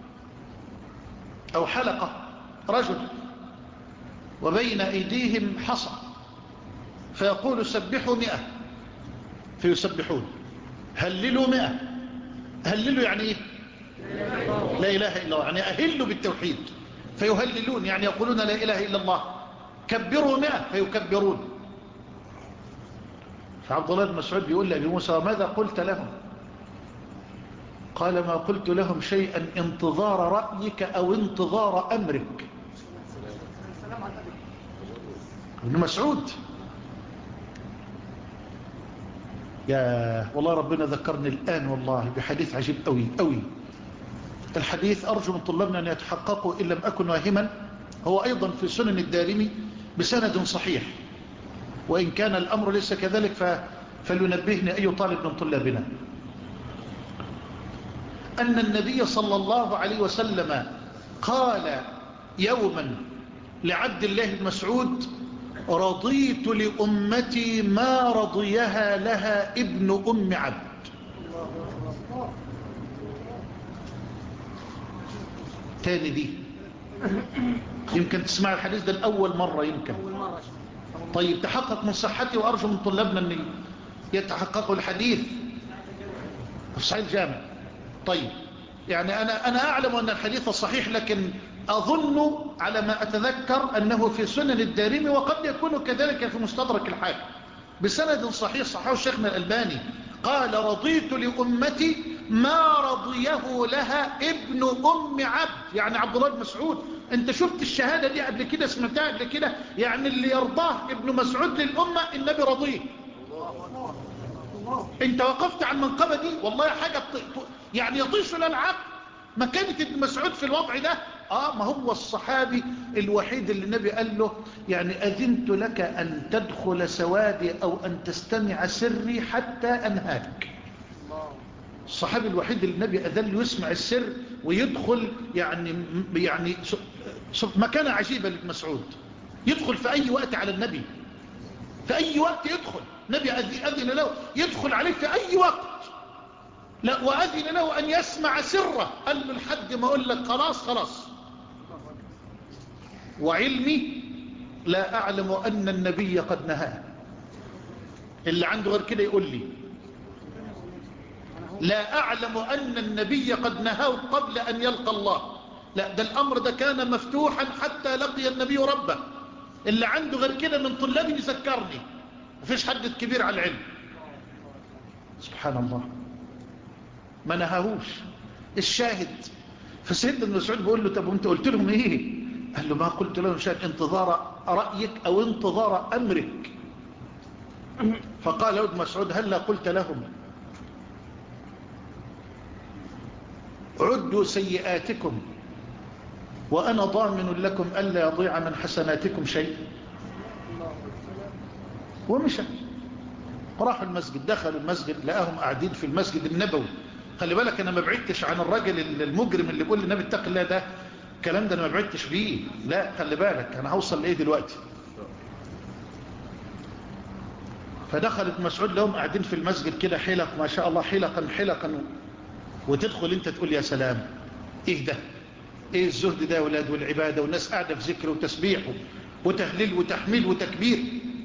او حلقة رجل، وبين ايديهم حصى، فيقول: سبحوا مئة، فيسبحون. هللوا مئة. هللوا يعني ايه؟ لا اله الا الله، يعني اهلوا بالتوحيد فيهللون، يعني يقولون لا اله الا الله. كبروا مئة فيكبرون. فعبد الله بن مسعود بيقول لأبي موسى: ماذا قلت لهم؟ قال: ما قلت لهم شيئا انتظار رأيك أو انتظار أمرك. ابن مسعود، يا والله ربنا ذكرني الآن والله بحديث عجيب قوي قوي. الحديث أرجو من طلابنا أن يتحققوا إن لم أكن واهما. هو أيضا في سنن الدارمي بسند صحيح، وإن كان الأمر ليس كذلك ف... فلينبهني أي طالب من طلابنا أن النبي صلى الله عليه وسلم قال يوما لعبد الله بن مسعود: رضيت لأمتي ما رضيها لها ابن أم عبد. تاني دي يمكن تسمع الحديث ده الأول مرة يمكن. طيب تحقق من صحتي، وأرجو من طلابنا أن يتحققوا الحديث في صحيح الجامع. طيب يعني أنا, أنا أعلم أن الحديث صحيح، لكن أظن على ما أتذكر أنه في سنن الدارمي، وقد يكون كذلك في مستدرك الحاكم بسند صحيح صححه الشيخنا الألباني. قال: رضيت لأمتي ما رضيه لها ابن أم عبد، يعني عبد الله بن مسعود. انت شفت الشهادة دي قبل كده؟ سمعتها قبل كده؟ يعني اللي يرضاه ابن مسعود للأمة النبي رضيه. انت وقفت على المنقبة دي والله حاجة يعني يطيش للعقل. ما كانت ابن مسعود في الوضع ده؟ اه ما هو الصحابي الوحيد اللي النبي قال له يعني أذنت لك أن تدخل سوادي أو أن تستمع سري حتى أنهاك. الصحابي الوحيد اللي النبي أذن له يسمع السر ويدخل، يعني يعني مكانة عجيبة لابن مسعود. يدخل في أي وقت على النبي، في أي وقت يدخل نبي أذن له يدخل عليه في أي وقت. لا، وأذن له أن يسمع سره، قال له لحد ما أقول لك خلاص خلاص. وعلمي لا أعلم أن النبي قد نهاه. اللي عنده غير كده يقول لي. لا أعلم أن النبي قد نهاه قبل أن يلقى الله. لا، ده الأمر ده كان مفتوحا حتى لقي النبي ربه. اللي عنده غير كده من طلابي يذكرني. مفيش حد كبير على العلم. سبحان الله، ما نهاهوش. الشاهد فسيدنا ابن مسعود بيقول له: طب وانت قلت لهم ايه؟ قال له: ما قلت لهم شيئا انتظار رأيك او انتظار امرك. فقال ابن مسعود: هل لا قلت لهم عدوا سيئاتكم وانا ضامن لكم الا يضيع من حسناتكم شيء؟ ومشى. راحوا المسجد، دخلوا المسجد لقاهم قاعدين في المسجد النبوي. خلي بالك انا ما بعدتش عن الراجل المجرم اللي بيقول للنبي اتق الله، ده الكلام ده انا ما بعدتش بيه. لا خلي بالك انا هوصل لايه دلوقتي. فدخل ابن مسعود لهم قاعدين في المسجد كده حلق، ما شاء الله، حلقا حلقا. وتدخل انت تقول يا سلام، ايه ده؟ ايه الزهد ده يا ولاد والعباده، والناس قاعده في ذكر وتسبيح وتهليل وتحميل وتكبير.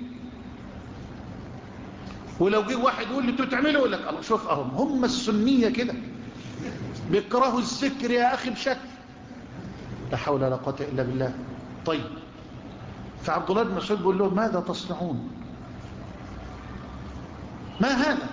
ولو جه واحد يقول لي انتوا تعملوا، يقول لك الله شوف اهم هم السنيه كده بيكرهوا الذكر يا اخي بشكل لا حول ولا قوه الا بالله. طيب فعبد الله بن مسعود بيقول لهم: ماذا تصنعون؟ ما هذا؟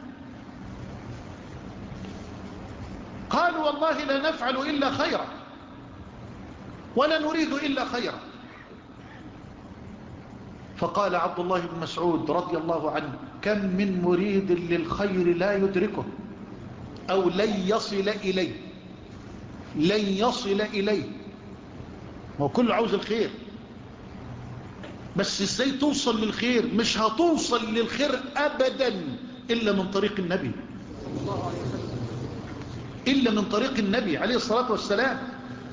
قالوا: والله لا نفعل الا خيرا ولا نريد الا خيرا. فقال عبد الله بن مسعود رضي الله عنه: كم من مريد للخير لا يدركه أو لن يصل إليه، لن يصل إليه. هو كل عاوز الخير، بس ازاي توصل للخير؟ مش هتوصل للخير أبدا إلا من طريق النبي، إلا من طريق النبي عليه الصلاة والسلام.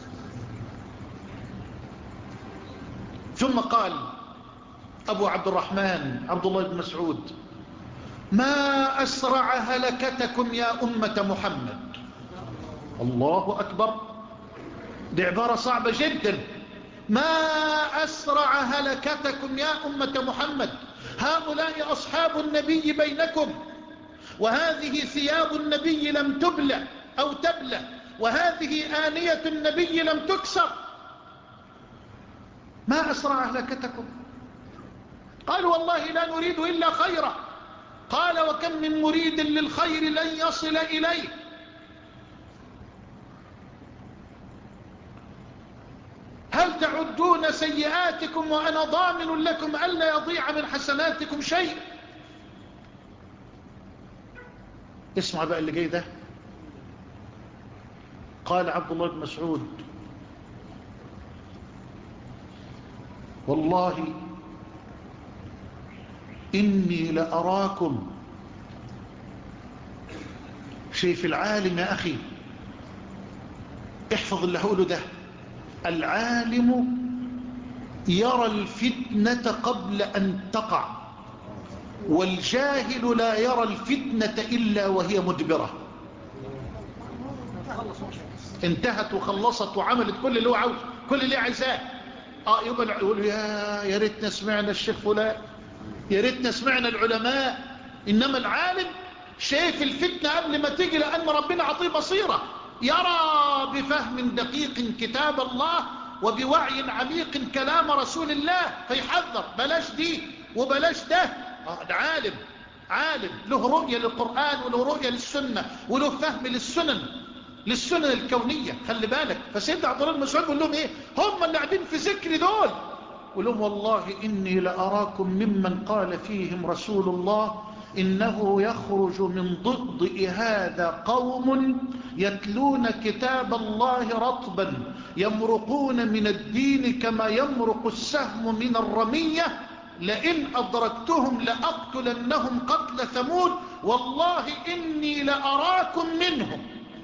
ثم قال أبو عبد الرحمن عبد الله بن مسعود: ما أسرع هلكتكم يا أمة محمد. الله أكبر، دي عبارة صعبة جدا. ما أسرع هلكتكم يا أمة محمد، هؤلاء أصحاب النبي بينكم، وهذه ثياب النبي لم تبلى أو تبلى، وهذه آنية النبي لم تكسر. ما أسرع هلكتكم؟ قالوا: والله لا نريد إلا خيرا. قال: وكم من مريد للخير لن يصل إليه. هل تعدون سيئاتكم وأنا ضامن لكم ألا يضيع من حسناتكم شيء؟ اسمع بقى اللي جاي ده. قال عبد الله بن مسعود: والله إني لأراكم. شايف العالم يا أخي؟ احفظ اللي هقوله ده. العالم يرى الفتنة قبل أن تقع، والجاهل لا يرى الفتنة إلا وهي مدبرة. انتهت وخلصت وعملت كل اللي هو عاوز، كل اللي عايزاه. اه يبقى يقول: يا يا ريتنا سمعنا الشيخ فلان، يا ريتنا سمعنا العلماء. انما العالم شايف الفتنة قبل ما تيجي، لأن ربنا عطيه بصيرة، يرى بفهم دقيق كتاب الله وبوعي عميق كلام رسول الله، فيحذر: بلاش دي وبلاش ده. آه ده عالم، عالم له رؤية للقرآن وله رؤية للسنة وله فهم للسنن، للسنن الكونية. خلي بالك. فسيدنا عبد الله بن مسعود بيقول لهم ايه؟ هم اللي قاعدين في ذكر دول، يقول لهم: والله إني لأراكم ممن قال فيهم رسول الله: إنه يخرج من ضئضئ هذا قوم يتلون كتاب الله رطبا يمرقون من الدين كما يمرق السهم من الرمية، لئن أدركتهم لأقتلنهم قتل ثمود، والله إني لأراكم منهم.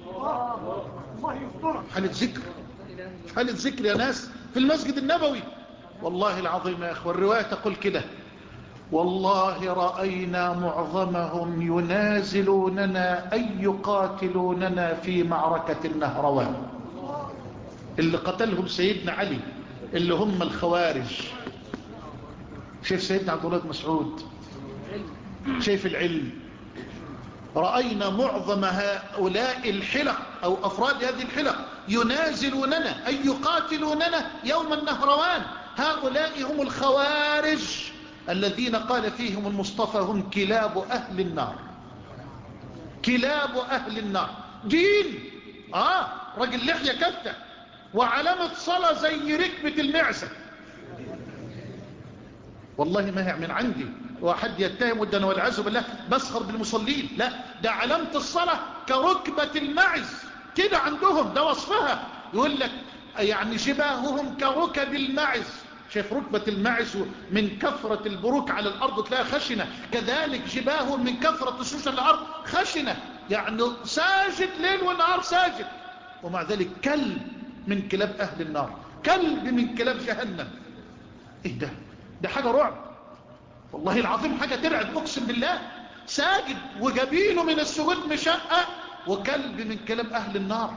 حالة ذكر، حالة ذكر يا ناس في المسجد النبوي. والله العظيم يا أخوة، الرواية تقول كده: والله رأينا معظمهم ينازلوننا أي يقاتلوننا في معركة النهروان. اللي قتلهم سيدنا علي اللي هم الخوارج. شايف سيدنا عبد الله بن مسعود؟ شايف العلم؟ رأينا معظم هؤلاء الحلق أو أفراد هذه الحلق ينازلوننا أي يقاتلوننا يوم النهروان. هؤلاء هم الخوارج الذين قال فيهم المصطفى: هم كلاب أهل النار، كلاب أهل النار. دين آه رجل لحية كثة وعلامة صلاة زي ركبة المعزة. والله ما هي من عندي واحد يتهم ودنا والعياذ بالله بسخر بالمصلين، لا، ده علامة الصلاة كركبة المعز كده عندهم، ده وصفها. يقول لك يعني شباههم كركب المعز. شايف ركبة المعز من كثرة البروك على الأرض تلاقي خشنة، كذلك جباههم من كثرة الشوش على الأرض خشنة، يعني ساجد ليل ونهار ساجد، ومع ذلك كلب من كلاب أهل النار، كلب من كلاب جهنم. ايه ده؟ ده حاجة رعب والله العظيم، حاجة ترعب أقسم بالله. ساجد وجبينه من السجود مشقة، وكلب من كلاب أهل النار.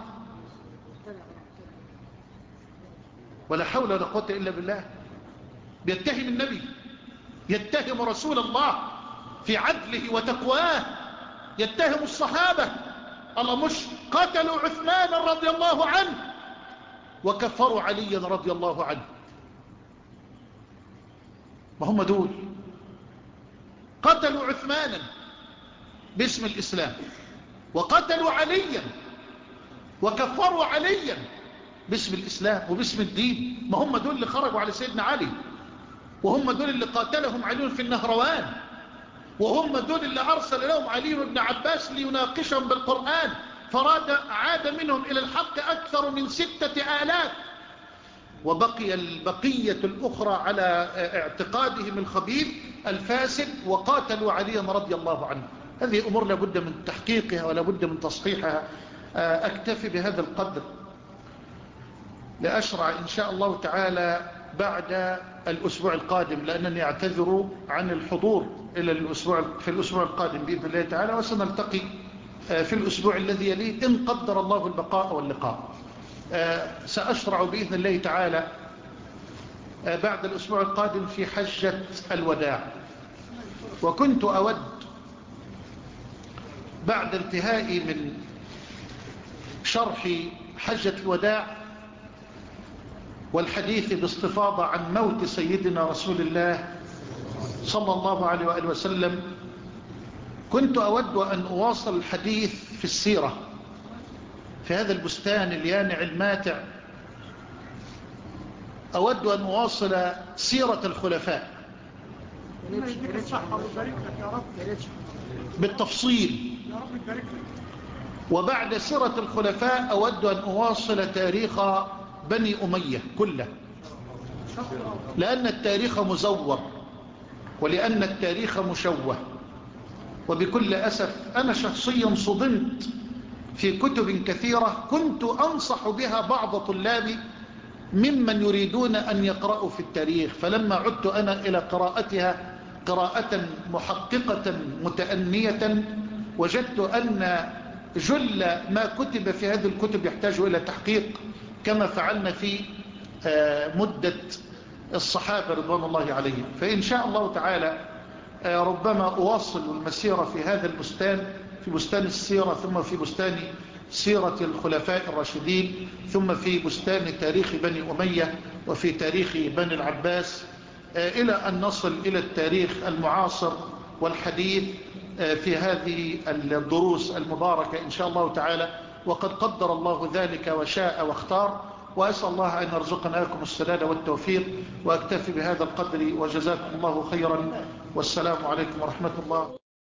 ولا حول ولا قوة إلا بالله. بيتهم النبي، يتهم رسول الله في عدله وتقواه، يتهم الصحابة. الله مش قتلوا عثمان رضي الله عنه وكفروا عليا رضي الله عنه؟ ما هم دول قتلوا عثمانا باسم الإسلام، وقتلوا عليا وكفروا عليا باسم الإسلام وباسم الدين. ما هم دول اللي خرجوا على سيدنا علي. وهم دول اللي قاتلهم علي في النهروان، وهم دول اللي أرسل لهم علي بن عباس ليناقشهم بالقرآن، فراد عاد منهم إلى الحق أكثر من ستة آلاف، وبقي البقية الأخرى على اعتقادهم الخبيث الفاسد وقاتلوا عليا رضي الله عنه. هذه أمور لابد من تحقيقها ولابد من تصحيحها. أكتفي بهذا القدر لأشرع إن شاء الله تعالى بعد الأسبوع القادم، لأنني أعتذر عن الحضور إلى الأسبوع في الأسبوع القادم بإذن الله تعالى، وسنلتقي في الأسبوع الذي يليه إن قدر الله البقاء واللقاء. سأشرع بإذن الله تعالى بعد الأسبوع القادم في حجة الوداع، وكنت أود بعد انتهائي من شرح حجة الوداع والحديث باستفاضة عن موت سيدنا رسول الله صلى الله عليه وآله وسلم، كنت أود أن أواصل الحديث في السيرة في هذا البستان اليانع الماتع. أود أن أواصل سيرة الخلفاء بالتفصيل، وبعد سيرة الخلفاء أود أن أواصل تاريخ بني أمية كله، لأن التاريخ مزور ولأن التاريخ مشوه. وبكل أسف أنا شخصيا صدمت في كتب كثيرة كنت أنصح بها بعض طلابي ممن يريدون أن يقرأوا في التاريخ، فلما عدت أنا إلى قراءتها قراءة محققة متأنية وجدت أن جل ما كتب في هذه الكتب يحتاج إلى تحقيق، كما فعلنا في مدة الصحابة رضوان الله عليهم. فإن شاء الله تعالى ربما أواصل المسيرة في هذا البستان، في بستان السيرة، ثم في بستان سيرة الخلفاء الراشدين، ثم في بستان تاريخ بني أمية، وفي تاريخ بني العباس، إلى أن نصل إلى التاريخ المعاصر والحديث في هذه الدروس المباركة إن شاء الله تعالى، وقد قدر الله ذلك وشاء واختار. وأسأل الله أن يرزقنا لكم السداد والتوفيق، وأكتفي بهذا القدر وجزاكم الله خيرا، والسلام عليكم ورحمة الله.